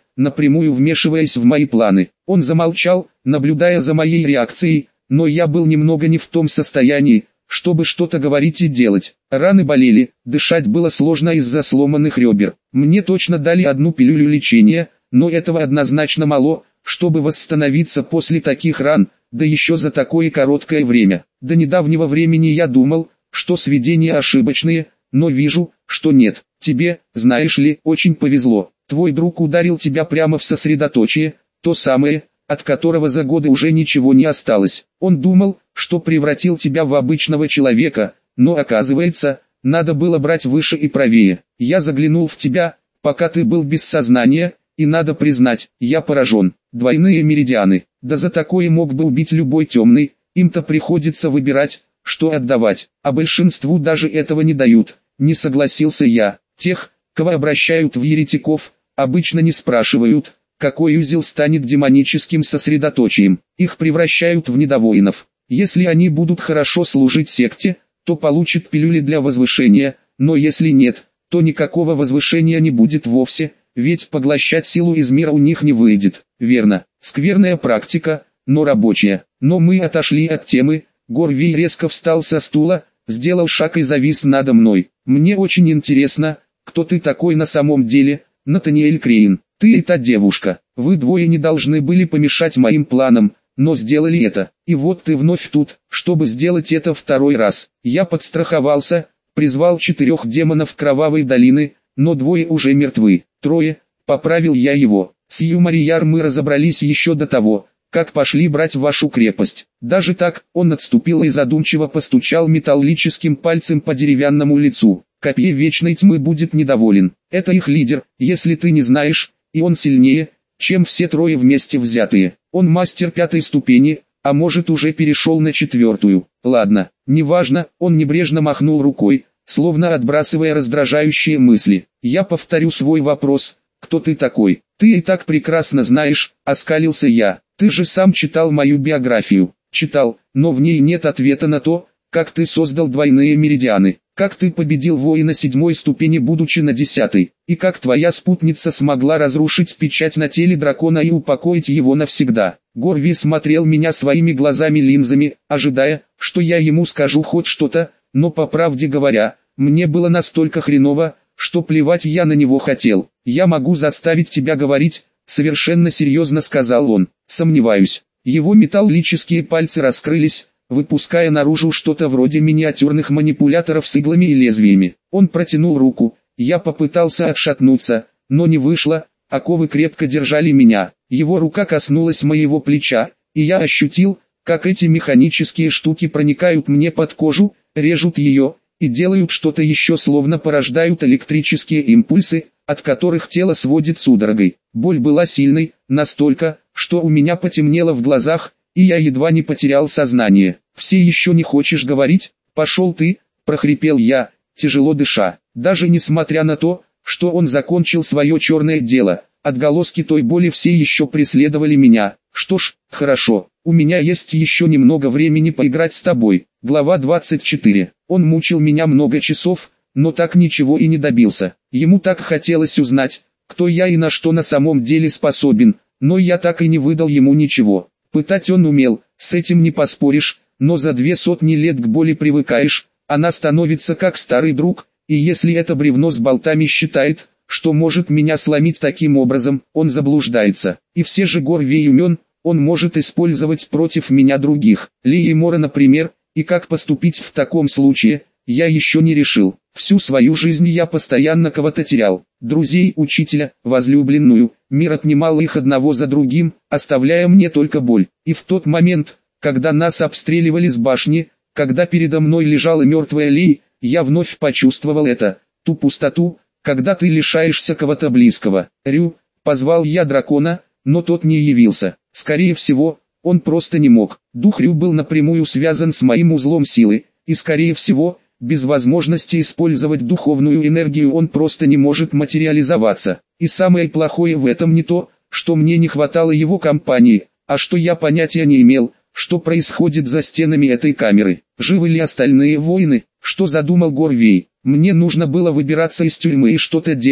напрямую вмешиваясь в мои планы. Он замолчал, наблюдая за моей реакцией, но я был немного не в том состоянии, чтобы что-то говорить и делать. Раны болели, дышать было сложно из-за сломанных ребер. Мне точно дали одну пилюлю лечения, но этого однозначно мало, чтобы восстановиться после таких ран, да еще за такое короткое время. До недавнего времени я думал, что сведения ошибочные, но вижу, что нет. Тебе, знаешь ли, очень повезло. Твой друг ударил тебя прямо в сосредоточие, то самое, от которого за годы уже ничего не осталось. Он думал, что превратил тебя в обычного человека, но оказывается, надо было брать выше и правее. Я заглянул в тебя, пока ты был без сознания, и надо признать, я поражен. Двойные меридианы, да за такое мог бы убить любой темный, им-то приходится выбирать, что отдавать, а большинству даже этого не дают. Не согласился я. Тех, кого обращают в еретиков, обычно не спрашивают, какой узел станет демоническим сосредоточием. Их превращают в недовоинов. Если они будут хорошо служить секте, то получат пилюли для возвышения, но если нет, то никакого возвышения не будет вовсе, ведь поглощать силу из мира у них не выйдет. Верно, скверная практика, но рабочая. Но мы отошли от темы. Горвей резко встал со стула, сделал шаг и завис надо мной. Мне очень интересно, кто ты такой на самом деле, Натаниэль Крейн. Ты и та девушка. Вы двое не должны были помешать моим планам, но сделали это. И вот ты вновь тут, чтобы сделать это второй раз. Я подстраховался, призвал четырех демонов Кровавой долины, но двое уже мертвы. Трое, поправил я его. С Юмарияр мы разобрались еще до того, как пошли брать вашу крепость. Даже так, он отступил и задумчиво постучал металлическим пальцем по деревянному лицу. Копье Вечной Тьмы будет недоволен. Это их лидер, если ты не знаешь, и он сильнее, чем все трое вместе взятые. Он мастер пятой ступени, а может уже перешел на четвертую. Ладно, неважно, он небрежно махнул рукой, словно отбрасывая раздражающие мысли. Я повторю свой вопрос, кто ты такой? Ты и так прекрасно знаешь, оскалился я. Ты же сам читал мою биографию. Читал, но в ней нет ответа на то, как ты создал двойные меридианы, как ты победил воина седьмой ступени, будучи на десятой, и как твоя спутница смогла разрушить печать на теле дракона и упокоить его навсегда. Горви смотрел меня своими глазами-линзами, ожидая, что я ему скажу хоть что-то, но по правде говоря, мне было настолько хреново, что плевать я на него хотел. Я могу заставить тебя говорить, совершенно серьезно сказал он. Сомневаюсь. Его металлические пальцы раскрылись, выпуская наружу что-то вроде миниатюрных манипуляторов с иглами и лезвиями. Он протянул руку, я попытался отшатнуться, но не вышло, оковы крепко держали меня. Его рука коснулась моего плеча, и я ощутил, как эти механические штуки проникают мне под кожу, режут ее, и делают что-то еще, словно порождают электрические импульсы, от которых тело сводит судорогой. Боль была сильной, настолько, что у меня потемнело в глазах, и я едва не потерял сознание. «Все еще не хочешь говорить? Пошел ты!» – прохрипел я, тяжело дыша. Даже несмотря на то, что он закончил свое черное дело, отголоски той боли все еще преследовали меня. «Что ж, хорошо, у меня есть еще немного времени поиграть с тобой». Глава двадцать четыре. Он мучил меня много часов, но так ничего и не добился. Ему так хотелось узнать, кто я и на что на самом деле способен, но я так и не выдал ему ничего. Пытать он умел, с этим не поспоришь, но за две сотни лет к боли привыкаешь, она становится как старый друг, и если это бревно с болтами считает, что может меня сломить таким образом, он заблуждается. И все же Горвей умен, он может использовать против меня других, Ли и Мора, например, и как поступить в таком случае, я еще не решил. Всю свою жизнь я постоянно кого-то терял, друзей, учителя, возлюбленную, мир отнимал их одного за другим, оставляя мне только боль. И в тот момент, когда нас обстреливали с башни, когда передо мной лежала мертвая Ли, я вновь почувствовал это, ту пустоту, когда ты лишаешься кого-то близкого. Рю, позвал я дракона, но тот не явился. Скорее всего, он просто не мог. Дух Рю был напрямую связан с моим узлом силы, и скорее всего, без возможности использовать духовную энергию он просто не может материализоваться. И самое плохое в этом не то, что мне не хватало его компании, а что я понятия не имел, что происходит за стенами этой камеры. Живы ли остальные воины? Что задумал Горвей? Мне нужно было выбираться из тюрьмы и что-то делать,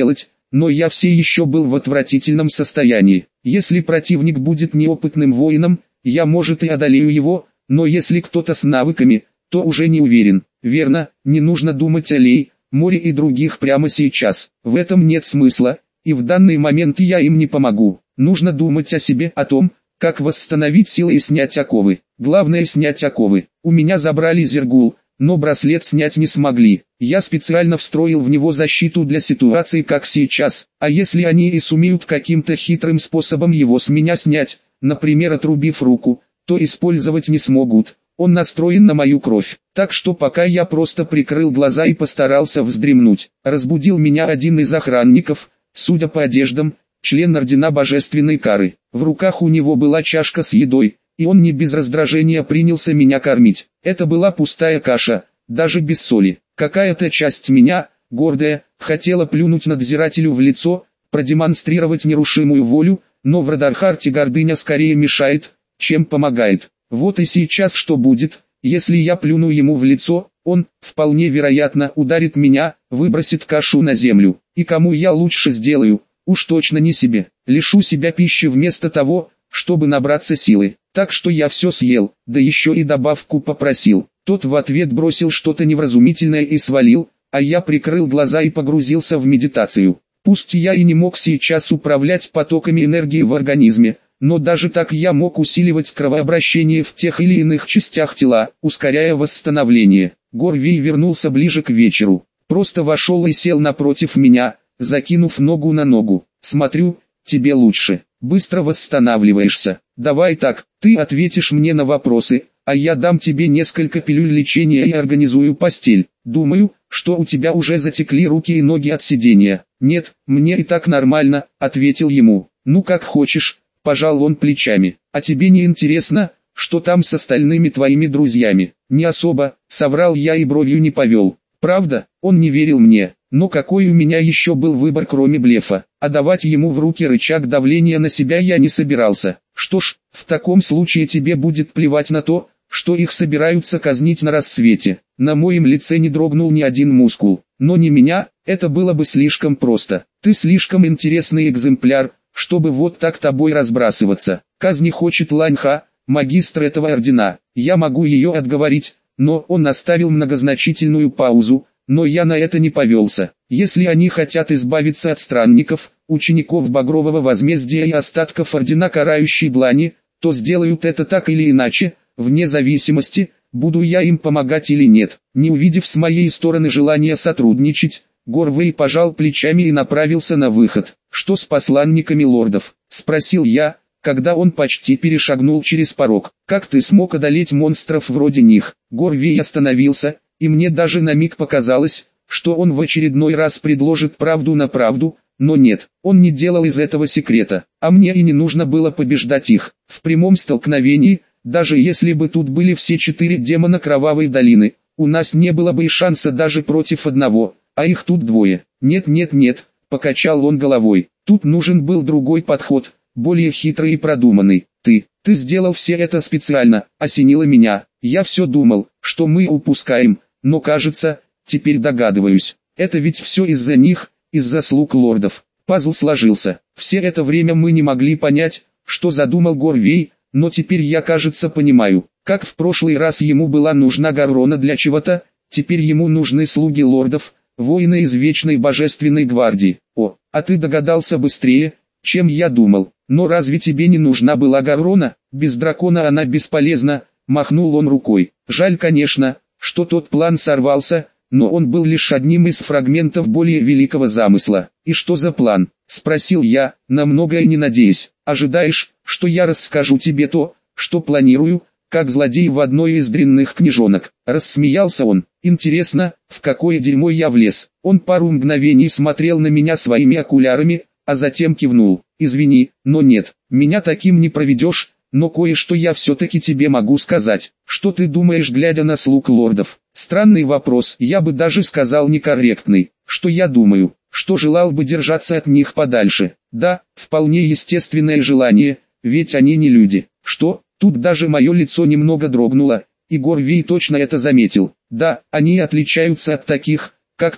но я все еще был в отвратительном состоянии. Если противник будет неопытным воином, я может и одолею его, но если кто-то с навыками, то уже не уверен. Верно, не нужно думать о Лей, море и других прямо сейчас. В этом нет смысла, и в данный момент я им не помогу. Нужно думать о себе, о том, как восстановить силы и снять оковы. Главное снять оковы. У меня забрали Зергул, но браслет снять не смогли. Я специально встроил в него защиту для ситуации как сейчас. А если они и сумеют каким-то хитрым способом его с меня снять, например отрубив руку, то использовать не смогут. Он настроен на мою кровь. Так что пока я просто прикрыл глаза и постарался вздремнуть. Разбудил меня один из охранников, судя по одеждам, член ордена божественной кары. В руках у него была чашка с едой, и он не без раздражения принялся меня кормить. Это была пустая каша, даже без соли. Какая-то часть меня, гордая, хотела плюнуть надзирателю в лицо, продемонстрировать нерушимую волю, но в Радархарте гордыня скорее мешает, чем помогает. Вот и сейчас что будет, если я плюну ему в лицо, он, вполне вероятно, ударит меня, выбросит кашу на землю. И кому я лучше сделаю? Уж точно не себе. Лишу себя пищи вместо того, чтобы набраться силы. Так что я все съел, да еще и добавку попросил. Тот в ответ бросил что-то невразумительное и свалил, а я прикрыл глаза и погрузился в медитацию. Пусть я и не мог сейчас управлять потоками энергии в организме, но даже так я мог усиливать кровообращение в тех или иных частях тела, ускоряя восстановление. Горвей вернулся ближе к вечеру. Просто вошел и сел напротив меня, закинув ногу на ногу. «Смотрю, тебе лучше. Быстро восстанавливаешься. Давай так, ты ответишь мне на вопросы, а я дам тебе несколько пилюль лечения и организую постель. Думаю, что у тебя уже затекли руки и ноги от сидения». «Нет, мне и так нормально», — ответил ему. «Ну как хочешь», — пожал он плечами. «А тебе не интересно, что там с остальными твоими друзьями?» «Не особо», — соврал я и бровью не повел. Правда, он не верил мне, но какой у меня еще был выбор кроме блефа, а давать ему в руки рычаг давления на себя я не собирался. Что ж, в таком случае тебе будет плевать на то, что их собираются казнить на рассвете. На моем лице не дрогнул ни один мускул, но не меня, это было бы слишком просто. Ты слишком интересный экземпляр, чтобы вот так тобой разбрасываться. Казни хочет Ланьха, магистр этого ордена, я могу ее отговорить. Но он оставил многозначительную паузу, но я на это не повелся. Если они хотят избавиться от странников, учеников Багрового возмездия и остатков ордена карающей длани, то сделают это так или иначе, вне зависимости, буду я им помогать или нет. Не увидев с моей стороны желания сотрудничать, Горвей пожал плечами и направился на выход. «Что с посланниками лордов?» – спросил я, когда он почти перешагнул через порог. «Как ты смог одолеть монстров вроде них?» Горвей остановился, и мне даже на миг показалось, что он в очередной раз предложит правду на правду, но нет, он не делал из этого секрета, а мне и не нужно было побеждать их. В прямом столкновении, даже если бы тут были все четыре демона Кровавой долины, у нас не было бы и шанса даже против одного, а их тут двое. Нет, нет, нет, покачал он головой, тут нужен был другой подход, более хитрый и продуманный. Ты, ты сделал все это специально, осенило меня. Я все думал, что мы упускаем, но кажется, теперь догадываюсь. Это ведь все из-за них, из-за слуг лордов. Пазл сложился. Все это время мы не могли понять, что задумал Горвей, но теперь я, кажется, понимаю. Как в прошлый раз ему была нужна Гаррона для чего-то, теперь ему нужны слуги лордов, воины из Вечной Божественной Гвардии. О, а ты догадался быстрее, чем я думал. Но разве тебе не нужна была Гаррона? Без дракона она бесполезна, махнул он рукой. Жаль, конечно, что тот план сорвался, но он был лишь одним из фрагментов более великого замысла. И что за план? Спросил я, на многое не надеясь. Ожидаешь, что я расскажу тебе то, что планирую, как злодей в одной из дрянных книжонок? Рассмеялся он. Интересно, в какое дерьмо я влез? Он пару мгновений смотрел на меня своими окулярами, а затем кивнул. «Извини, но нет, меня таким не проведешь, но кое-что я все-таки тебе могу сказать. Что ты думаешь, глядя на слуг лордов?» Странный вопрос, я бы даже сказал некорректный. Что я думаю, что желал бы держаться от них подальше. Да, вполне естественное желание, ведь они не люди. Что? Тут даже мое лицо немного дрогнуло, и Горвей точно это заметил. Да, они отличаются от таких, как ты,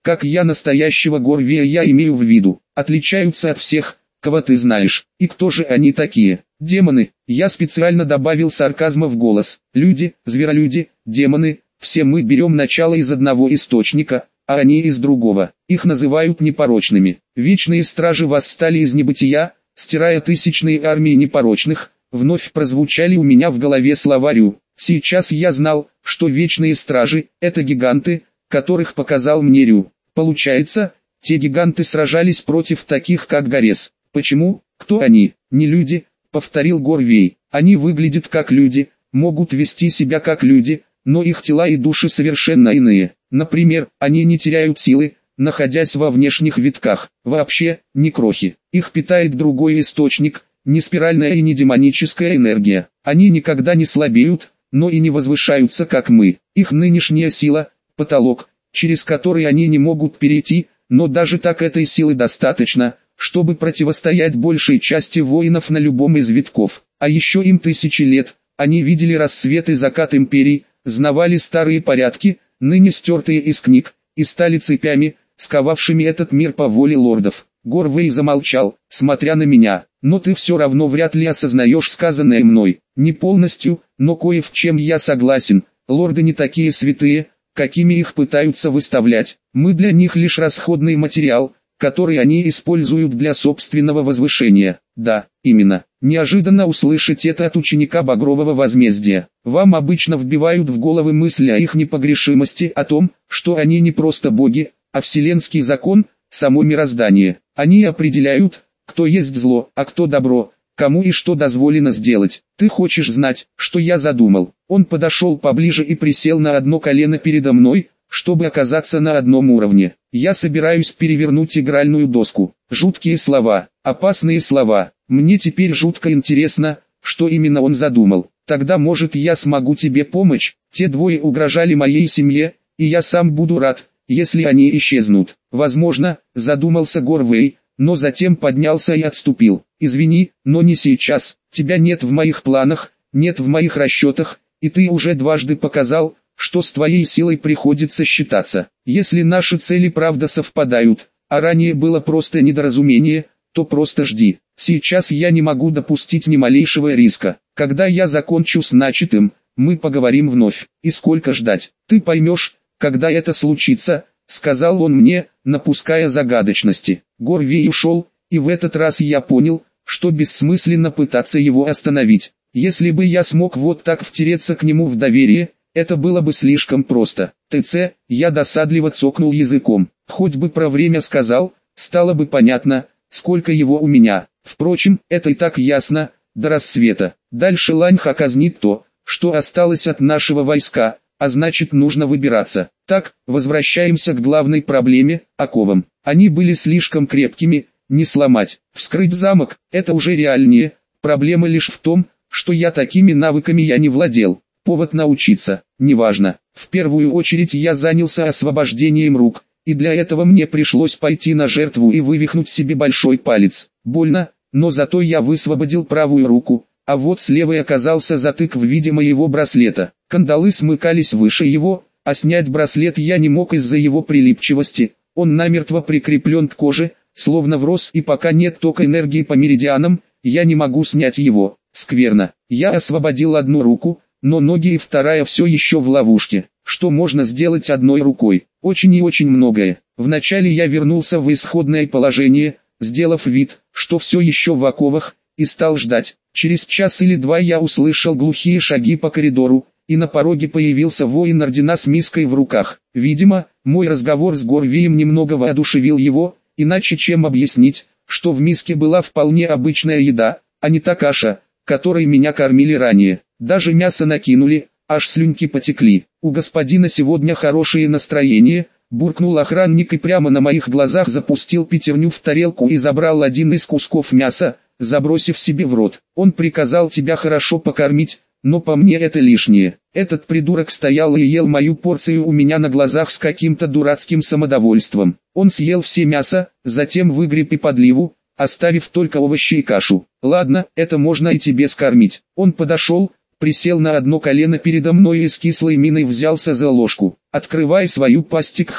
как я настоящего Горвея я имею в виду, отличаются от всех, кого ты знаешь. И кто же они такие? Демоны. Я специально добавил сарказма в голос. Люди, зверолюди, демоны, все мы берем начало из одного источника, а они из другого. Их называют непорочными. Вечные стражи восстали из небытия, стирая тысячные армии непорочных. Вновь прозвучали у меня в голове слова Рю. Сейчас я знал, что вечные стражи – это гиганты, которых показал мне Рю. Получается, те гиганты сражались против таких как Горес. Почему? Кто они? Не люди, повторил Горвей. Они выглядят как люди, могут вести себя как люди, но их тела и души совершенно иные. Например, они не теряют силы, находясь во внешних витках. Вообще, не крохи. Их питает другой источник, не спиральная и не демоническая энергия. Они никогда не слабеют, но и не возвышаются как мы. Их нынешняя сила – потолок, через который они не могут перейти, но даже так этой силы достаточно, чтобы противостоять большей части воинов на любом из витков. А еще им тысячи лет, они видели расцвет и закат империй, знавали старые порядки, ныне стертые из книг, и стали цепями, сковавшими этот мир по воле лордов. Горвей замолчал, смотря на меня. Но ты все равно вряд ли осознаешь сказанное мной. Не полностью, но кое в чем я согласен. Лорды не такие святые, какими их пытаются выставлять. Мы для них лишь расходный материал, который они используют для собственного возвышения. Да, именно. Неожиданно услышать это от ученика Багрового возмездия. Вам обычно вбивают в головы мысли о их непогрешимости, о том, что они не просто боги, а вселенский закон, само мироздание. Они определяют, кто есть зло, а кто добро, кому и что дозволено сделать. Ты хочешь знать, что я задумал? Он подошел поближе и присел на одно колено передо мной, чтобы оказаться на одном уровне. Я собираюсь перевернуть игральную доску. Жуткие слова, опасные слова. Мне теперь жутко интересно, что именно он задумал. Тогда, может, я смогу тебе помочь? Те двое угрожали моей семье, и я сам буду рад, если они исчезнут. Возможно, задумался Горвей, но затем поднялся и отступил. Извини, но не сейчас. Тебя нет в моих планах, нет в моих расчетах, и ты уже дважды показал, что с твоей силой приходится считаться. Если наши цели правда совпадают, а ранее было просто недоразумение, то просто жди. Сейчас я не могу допустить ни малейшего риска. Когда я закончу с начатым, мы поговорим вновь. И сколько ждать? Ты поймешь, когда это случится, сказал он мне, напуская загадочности. Горвей ушел, и в этот раз я понял, что бессмысленно пытаться его остановить. Если бы я смог вот так втереться к нему в доверие, это было бы слишком просто. ТЦ, я досадливо цокнул языком. Хоть бы про время сказал, стало бы понятно, сколько его у меня. Впрочем, это и так ясно, до рассвета. Дальше Ланьха казнит то, что осталось от нашего войска, а значит нужно выбираться. Так, возвращаемся к главной проблеме, оковам. Они были слишком крепкими, не сломать. Вскрыть замок, это уже реальнее. Проблема лишь в том, что я такими навыками я не владел. Повод научиться, неважно. В первую очередь я занялся освобождением рук, и для этого мне пришлось пойти на жертву и вывихнуть себе большой палец. Больно, но зато я высвободил правую руку, а вот с левой оказался затык в виде моего браслета. Кандалы смыкались выше его, а снять браслет я не мог из-за его прилипчивости. Он намертво прикреплен к коже, словно врос, и пока нет тока энергии по меридианам, я не могу снять его. Скверно. Я освободил одну руку, но ноги и вторая все еще в ловушке. Что можно сделать одной рукой? Очень и очень многое. Вначале я вернулся в исходное положение, сделав вид, что все еще в оковах, и стал ждать. Через час или два я услышал глухие шаги по коридору, и на пороге появился воин ордена с миской в руках. Видимо, мой разговор с Горвеем немного воодушевил его, иначе чем объяснить, что в миске была вполне обычная еда, а не та каша, которой меня кормили ранее. Даже мясо накинули, аж слюнки потекли. У господина сегодня хорошее настроение, буркнул охранник и прямо на моих глазах запустил пятерню в тарелку и забрал один из кусков мяса, забросив себе в рот. Он приказал тебя хорошо покормить, но по мне это лишнее. Этот придурок стоял и ел мою порцию у меня на глазах с каким-то дурацким самодовольством. Он съел все мясо, затем выгреб и подливу, оставив только овощи и кашу. Ладно, это можно и тебе скормить. Он подошел, присел на одно колено передо мной и с кислой миной взялся за ложку. Открывай свою пасть, Кха,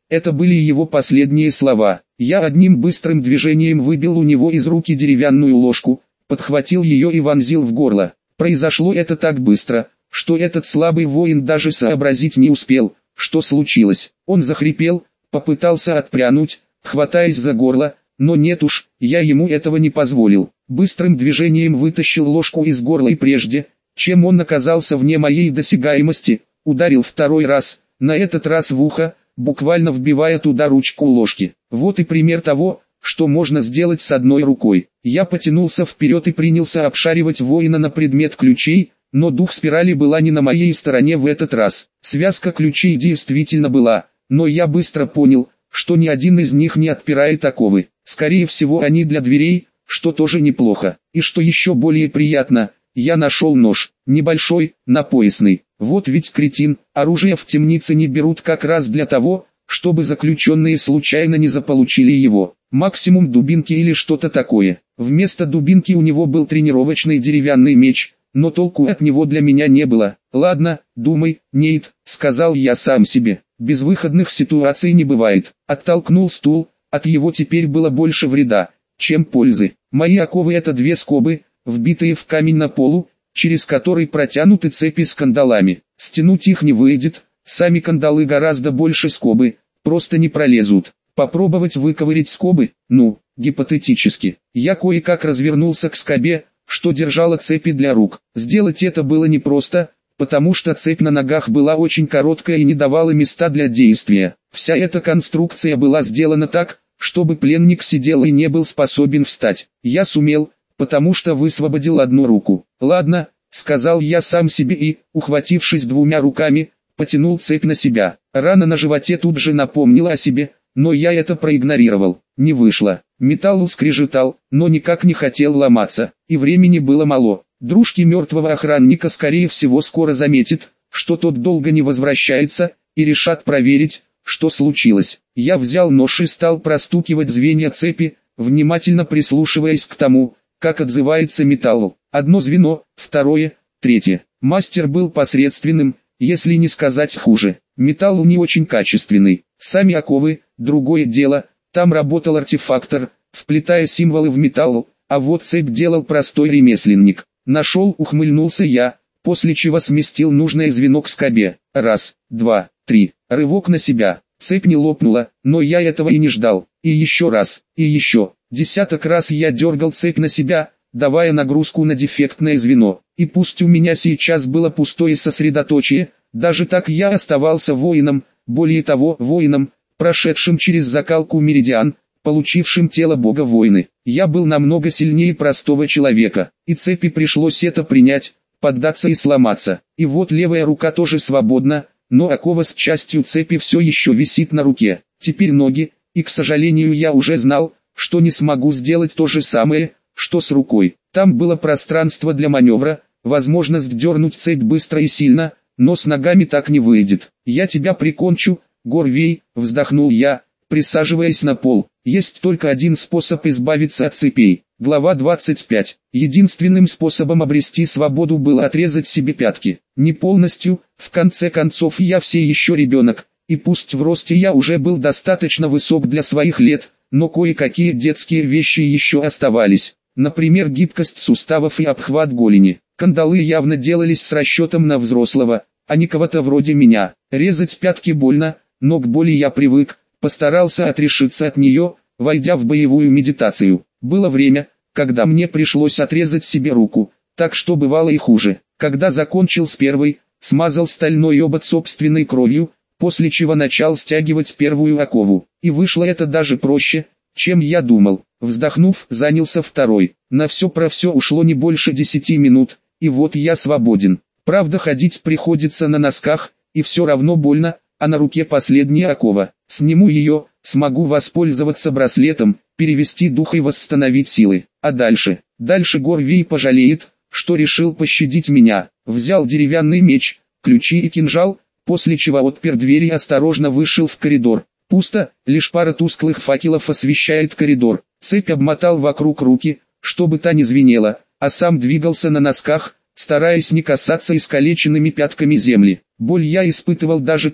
Это были его последние слова. Я одним быстрым движением выбил у него из руки деревянную ложку, подхватил ее и вонзил в горло. Произошло это так быстро, что этот слабый воин даже сообразить не успел, что случилось. Он захрипел, попытался отпрянуть, хватаясь за горло, но нет уж, я ему этого не позволил. Быстрым движением вытащил ложку из горла и прежде, чем он оказался вне моей досягаемости, ударил второй раз, на этот раз в ухо, буквально вбивая туда ручку ложки. Вот и пример того, что можно сделать с одной рукой. Я потянулся вперед и принялся обшаривать воина на предмет ключей, но дух спирали была не на моей стороне в этот раз. Связка ключей действительно была, но я быстро понял, что ни один из них не отпирает оковы. Скорее всего они для дверей, что тоже неплохо. И что еще более приятно, я нашел нож, небольшой, напоясный. Вот ведь кретин, оружие в темнице не берут как раз для того, чтобы заключенные случайно не заполучили его. Максимум дубинки или что-то такое. Вместо дубинки у него был тренировочный деревянный меч, но толку от него для меня не было. «Ладно, думай, Нейт», — сказал я сам себе. «Безвыходных ситуаций не бывает». Оттолкнул стул, от его теперь было больше вреда, чем пользы. Мои оковы — это две скобы, вбитые в камень на полу, через который протянуты цепи с кандалами. Стянуть их не выйдет, сами кандалы гораздо больше скобы, просто не пролезут. Попробовать выковырять скобы? Ну, гипотетически. Я кое-как развернулся к скобе, что держала цепи для рук. Сделать это было непросто, потому что цепь на ногах была очень короткая и не давала места для действия. Вся эта конструкция была сделана так, чтобы пленник сидел и не был способен встать. Я сумел, потому что высвободил одну руку. «Ладно», — сказал я сам себе и, ухватившись двумя руками, потянул цепь на себя. Рана на животе тут же напомнила о себе, но я это проигнорировал. Не вышло. Металл скрежетал, но никак не хотел ломаться, и времени было мало. Дружки мертвого охранника скорее всего скоро заметят, что тот долго не возвращается, и решат проверить, что случилось. Я взял нож и стал простукивать звенья цепи, внимательно прислушиваясь к тому, как отзывается металл. Одно звено, второе, третье. Мастер был посредственным, если не сказать хуже. Металл не очень качественный. Сами оковы, другое дело, там работал артефактор, вплетая символы в металл, а вот цепь делал простой ремесленник. Нашел, ухмыльнулся я, после чего сместил нужное звено к скобе. Раз, два, три. Рывок на себя. Цепь не лопнула, но я этого и не ждал. И еще раз, и еще. Десяток раз я дергал цепь на себя, давая нагрузку на дефектное звено. И пусть у меня сейчас было пустое сосредоточие, даже так я оставался воином, более того, воином, прошедшим через закалку меридиан, получившим тело бога войны. Я был намного сильнее простого человека, и цепи пришлось это принять, поддаться и сломаться. И вот левая рука тоже свободна, но окова с частью цепи все еще висит на руке. Теперь ноги, и к сожалению я уже знал, что не смогу сделать то же самое, что с рукой. Там было пространство для маневра, возможность дернуть цепь быстро и сильно, но с ногами так не выйдет. «Я тебя прикончу, Горвей», — вздохнул я, присаживаясь на пол. Есть только один способ избавиться от цепей. Глава двадцать пять. Единственным способом обрести свободу было отрезать себе пятки. Не полностью, в конце концов я все еще ребенок, и пусть в росте я уже был достаточно высок для своих лет, но кое-какие детские вещи еще оставались. Например, гибкость суставов и обхват голени. Кандалы явно делались с расчетом на взрослого, а не кого-то вроде меня. Резать пятки больно, но к боли я привык, постарался отрешиться от нее, войдя в боевую медитацию. Было время, когда мне пришлось отрезать себе руку, так что бывало и хуже. Когда закончил с первой, смазал стальной обод собственной кровью, после чего начал стягивать первую окову. И вышло это даже проще, чем я думал. Вздохнув, занялся второй. На все про все ушло не больше десяти минут, и вот я свободен. Правда, ходить приходится на носках, и все равно больно, а на руке последняя окова. Сниму ее, смогу воспользоваться браслетом, перевести дух и восстановить силы. А дальше? Дальше Горвей пожалеет, что решил пощадить меня. Взял деревянный меч, ключи и кинжал, после чего отпер дверь и осторожно вышел в коридор. Пусто, лишь пара тусклых факелов освещает коридор. Цепь обмотал вокруг руки, чтобы та не звенела, а сам двигался на носках, стараясь не касаться искалеченными пятками земли. Боль я испытывал даже так,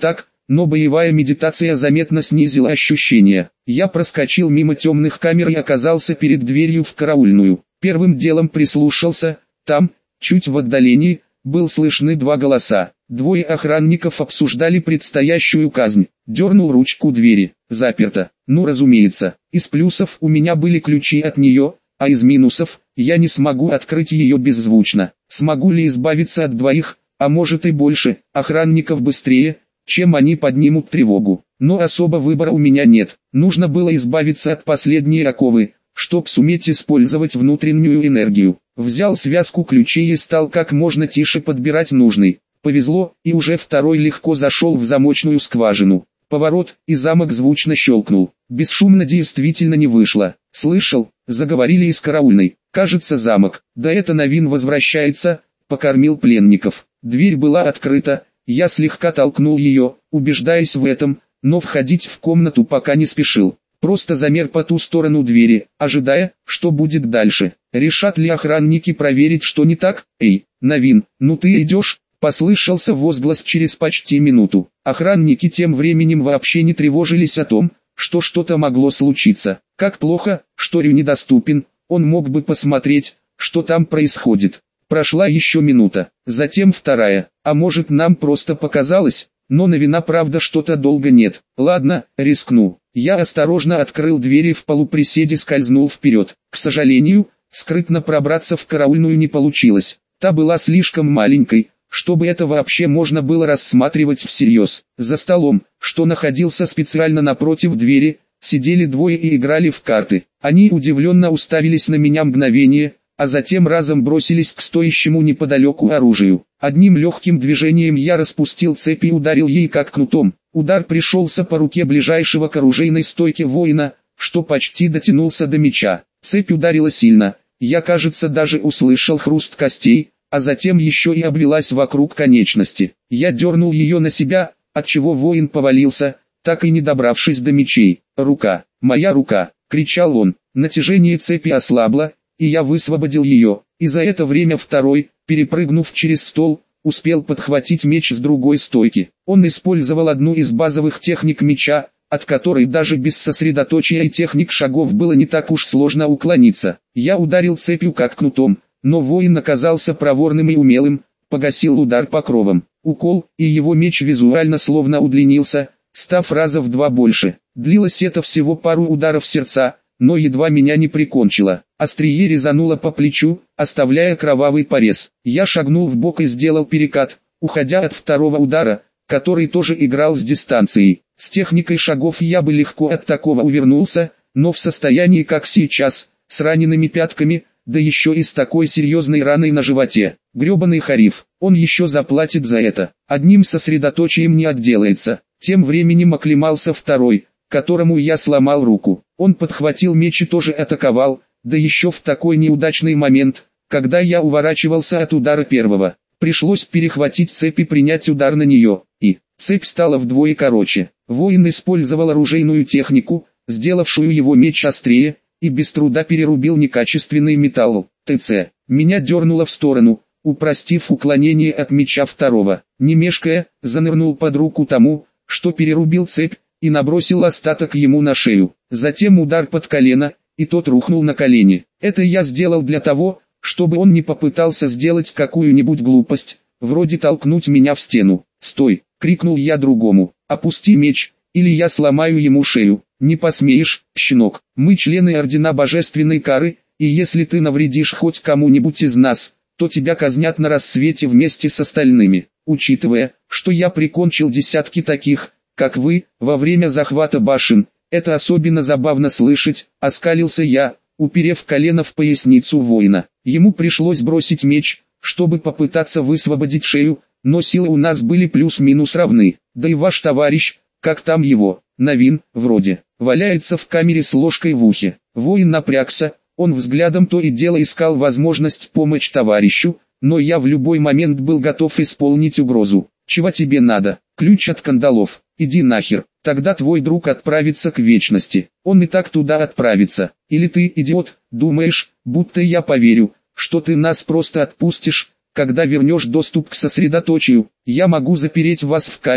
но боевая медитация заметно снизила ощущения. Я проскочил мимо темных камер и оказался перед дверью в караульную. Первым делом прислушался, там, чуть в отдалении, был слышны два голоса. Двое охранников обсуждали предстоящую казнь. Дернул ручку двери. Заперто. Ну разумеется. Из плюсов у меня были ключи от нее, а из минусов я не смогу открыть ее беззвучно. Смогу ли избавиться от двоих, а может и больше, охранников быстрее, чем они поднимут тревогу. Но особо выбора у меня нет. Нужно было избавиться от последней оковы, чтоб суметь использовать внутреннюю энергию. Взял связку ключей и стал как можно тише подбирать нужный. Повезло, и уже второй легко зашел в замочную скважину. Поворот, и замок звучно щелкнул. Бесшумно действительно не вышло. Слышал, заговорили из караульной. Кажется, замок. Да это Новин возвращается, покормил пленников. Дверь была открыта, я слегка толкнул ее, убеждаясь в этом, но входить в комнату пока не спешил. Просто замер по ту сторону двери, ожидая, что будет дальше. Решат ли охранники проверить, что не так? Эй, Новин, ну ты идешь? Послышался возглас через почти минуту. Охранники тем временем вообще не тревожились о том, что что-то могло случиться. Как плохо, что Рю недоступен, он мог бы посмотреть, что там происходит. Прошла еще минута, затем вторая, а может нам просто показалось, но Новина правда что-то долго нет. Ладно, рискну. Я осторожно открыл двери и в полуприседе скользнул вперед. К сожалению, скрытно пробраться в караульную не получилось. Та была слишком маленькой, чтобы это вообще можно было рассматривать всерьез. За столом, что находился специально напротив двери, сидели двое и играли в карты. Они удивленно уставились на меня мгновение, а затем разом бросились к стоящему неподалеку оружию. Одним легким движением я распустил цепь и ударил ей как кнутом. Удар пришелся по руке ближайшего к оружейной стойке воина, что почти дотянулся до меча. Цепь ударила сильно, я, кажется, даже услышал хруст костей, а затем еще и обвелась вокруг конечности. Я дернул ее на себя, отчего воин повалился, так и не добравшись до мечей. «Рука! Моя рука!» — кричал он. Натяжение цепи ослабло, и я высвободил ее, и за это время второй, перепрыгнув через стол, успел подхватить меч с другой стойки. Он использовал одну из базовых техник меча, от которой даже без сосредоточия и техник шагов было не так уж сложно уклониться. Я ударил цепью как кнутом, но воин оказался проворным и умелым, погасил удар покровом. Укол, и его меч визуально словно удлинился, став раза в два больше. Длилось это всего пару ударов сердца, но едва меня не прикончило. Острие резануло по плечу, оставляя кровавый порез. Я шагнул вбок и сделал перекат, уходя от второго удара, который тоже играл с дистанцией. С техникой шагов я бы легко от такого увернулся, но в состоянии как сейчас, с ранеными пятками, да еще и с такой серьезной раной на животе. Гребаный Хариф, он еще заплатит за это. Одним сосредоточием не отделается. Тем временем оклемался второй, которому я сломал руку. Он подхватил меч и тоже атаковал, да еще в такой неудачный момент, когда я уворачивался от удара первого. Пришлось перехватить цепь и принять удар на нее, и цепь стала вдвое короче. Воин использовал оружейную технику, сделавшую его меч острее, и без труда перерубил некачественный металл. ТЦ. Меня дернуло в сторону, упростив уклонение от меча второго. Не мешкая, занырнул под руку тому, что перерубил цепь, и набросил остаток ему на шею. Затем удар под колено, и тот рухнул на колени. Это я сделал для того, чтобы он не попытался сделать какую-нибудь глупость, вроде толкнуть меня в стену. «Стой!» — крикнул я другому. «Опусти меч, или я сломаю ему шею». «Не посмеешь, щенок, мы члены Ордена Божественной Кары, и если ты навредишь хоть кому-нибудь из нас, то тебя казнят на рассвете вместе с остальными». Учитывая, что я прикончил десятки таких, как вы, во время захвата башен, это особенно забавно слышать, оскалился я, уперев колено в поясницу воина. Ему пришлось бросить меч, чтобы попытаться высвободить шею, но силы у нас были плюс-минус равны. Да и ваш товарищ, как там его, Новин, вроде, валяется в камере с ложкой в ухе. Воин напрягся, он взглядом то и дело искал возможность помочь товарищу, но я в любой момент был готов исполнить угрозу. «Чего тебе надо? Ключ от кандалов. Иди нахер, тогда твой друг отправится к вечности. Он и так туда отправится. Или ты, идиот, думаешь, будто я поверю, что ты нас просто отпустишь, когда вернешь доступ к сосредоточию? Я могу запереть вас в камеры,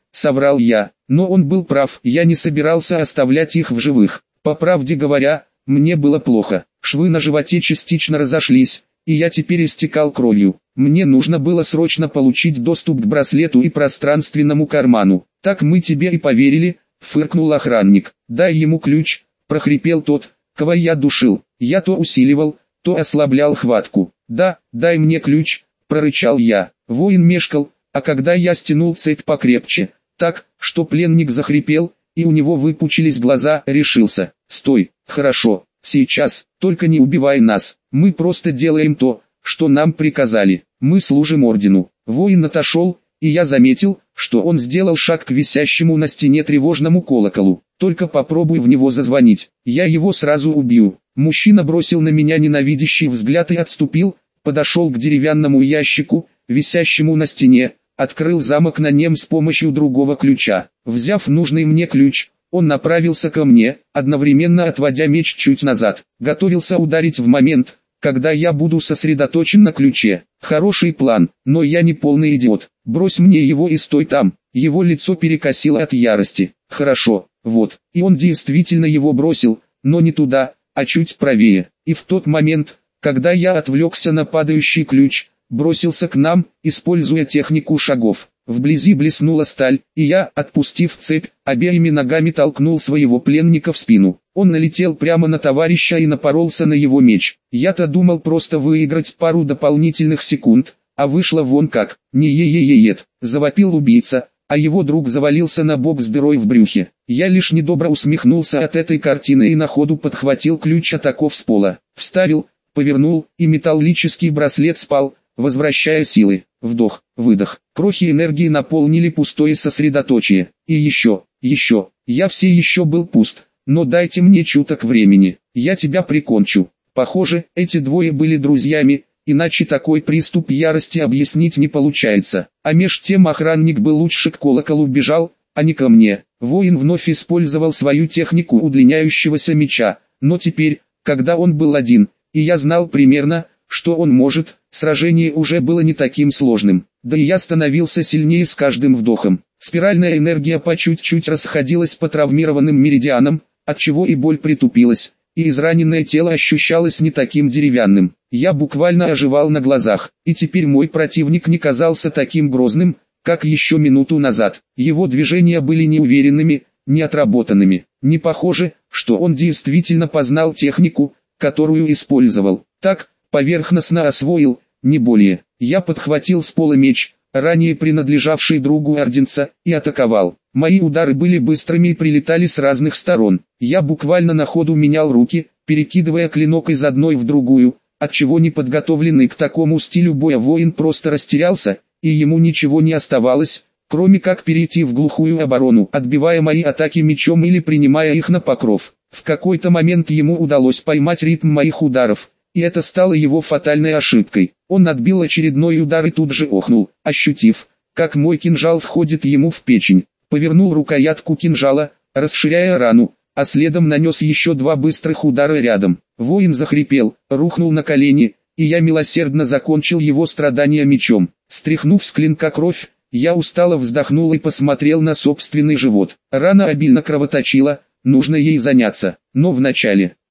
соврал я. Но он был прав, я не собирался оставлять их в живых. По правде говоря, мне было плохо. Швы на животе частично разошлись, и я теперь истекал кровью. Мне нужно было срочно получить доступ к браслету и пространственному карману. Так мы тебе и поверили, фыркнул охранник. Дай ему ключ, прохрипел тот, кого я душил. Я то усиливал, то ослаблял хватку. Да, дай мне ключ, прорычал я. Воин мешкал, а когда я стянул цепь покрепче, так, что пленник захрипел, и у него выпучились глаза, решился. Стой, хорошо, сейчас, только не убивай нас, мы просто делаем то, что нам приказали, мы служим ордену. Воин отошел, и я заметил, что он сделал шаг к висящему на стене тревожному колоколу. Только попробуй в него зазвонить, я его сразу убью. Мужчина бросил на меня ненавидящий взгляд и отступил, подошел к деревянному ящику, висящему на стене, открыл замок на нем с помощью другого ключа. Взяв нужный мне ключ, он направился ко мне, одновременно отводя меч чуть назад. Готовился ударить в момент, когда я буду сосредоточен на ключе. Хороший план, но я не полный идиот. Брось мне его и стой там. Его лицо перекосило от ярости. Хорошо, вот. И он действительно его бросил, но не туда, а чуть правее. И в тот момент, когда я отвлекся на падающий ключ, бросился к нам, используя технику шагов. Вблизи блеснула сталь, и я, отпустив цепь, обеими ногами толкнул своего пленника в спину. Он налетел прямо на товарища и напоролся на его меч. Я-то думал просто выиграть пару дополнительных секунд, а вышло вон как. Не-е-е-е-ет, завопил убийца, а его друг завалился на бок с дырой в брюхе. Я лишь недобро усмехнулся от этой картины и на ходу подхватил ключ от оков с пола. Вставил, повернул, и металлический браслет спал, возвращая силы. Вдох, выдох. Крохи энергии наполнили пустое сосредоточие. И еще, еще. Я все еще был пуст. Но дайте мне чуток времени. Я тебя прикончу. Похоже, эти двое были друзьями, иначе такой приступ ярости объяснить не получается. А меж тем охранник бы лучше к колоколу бежал, а не ко мне. Воин вновь использовал свою технику удлиняющегося меча. Но теперь, когда он был один, и я знал примерно, что он может, сражение уже было не таким сложным. Да и я становился сильнее с каждым вдохом. Спиральная энергия по чуть-чуть расходилась по травмированным меридианам, отчего и боль притупилась, и израненное тело ощущалось не таким деревянным. Я буквально оживал на глазах, и теперь мой противник не казался таким грозным, как еще минуту назад. Его движения были неуверенными, неотработанными. Не похоже, что он действительно познал технику, которую использовал. Так, поверхностно освоил, не более. Я подхватил с пола меч, ранее принадлежавший другу орденца, и атаковал. Мои удары были быстрыми и прилетали с разных сторон. Я буквально на ходу менял руки, перекидывая клинок из одной в другую, отчего неподготовленный к такому стилю боя воин просто растерялся, и ему ничего не оставалось, кроме как перейти в глухую оборону, отбивая мои атаки мечом или принимая их на покров. В какой-то момент ему удалось поймать ритм моих ударов, и это стало его фатальной ошибкой. Он отбил очередной удар и тут же охнул, ощутив, как мой кинжал входит ему в печень. Повернул рукоятку кинжала, расширяя рану, а следом нанес еще два быстрых удара рядом. Воин захрипел, рухнул на колени, и я милосердно закончил его страдания мечом. Стряхнув с клинка кровь, я устало вздохнул и посмотрел на собственный живот. Рана обильно кровоточила, нужно ей заняться, но вначале...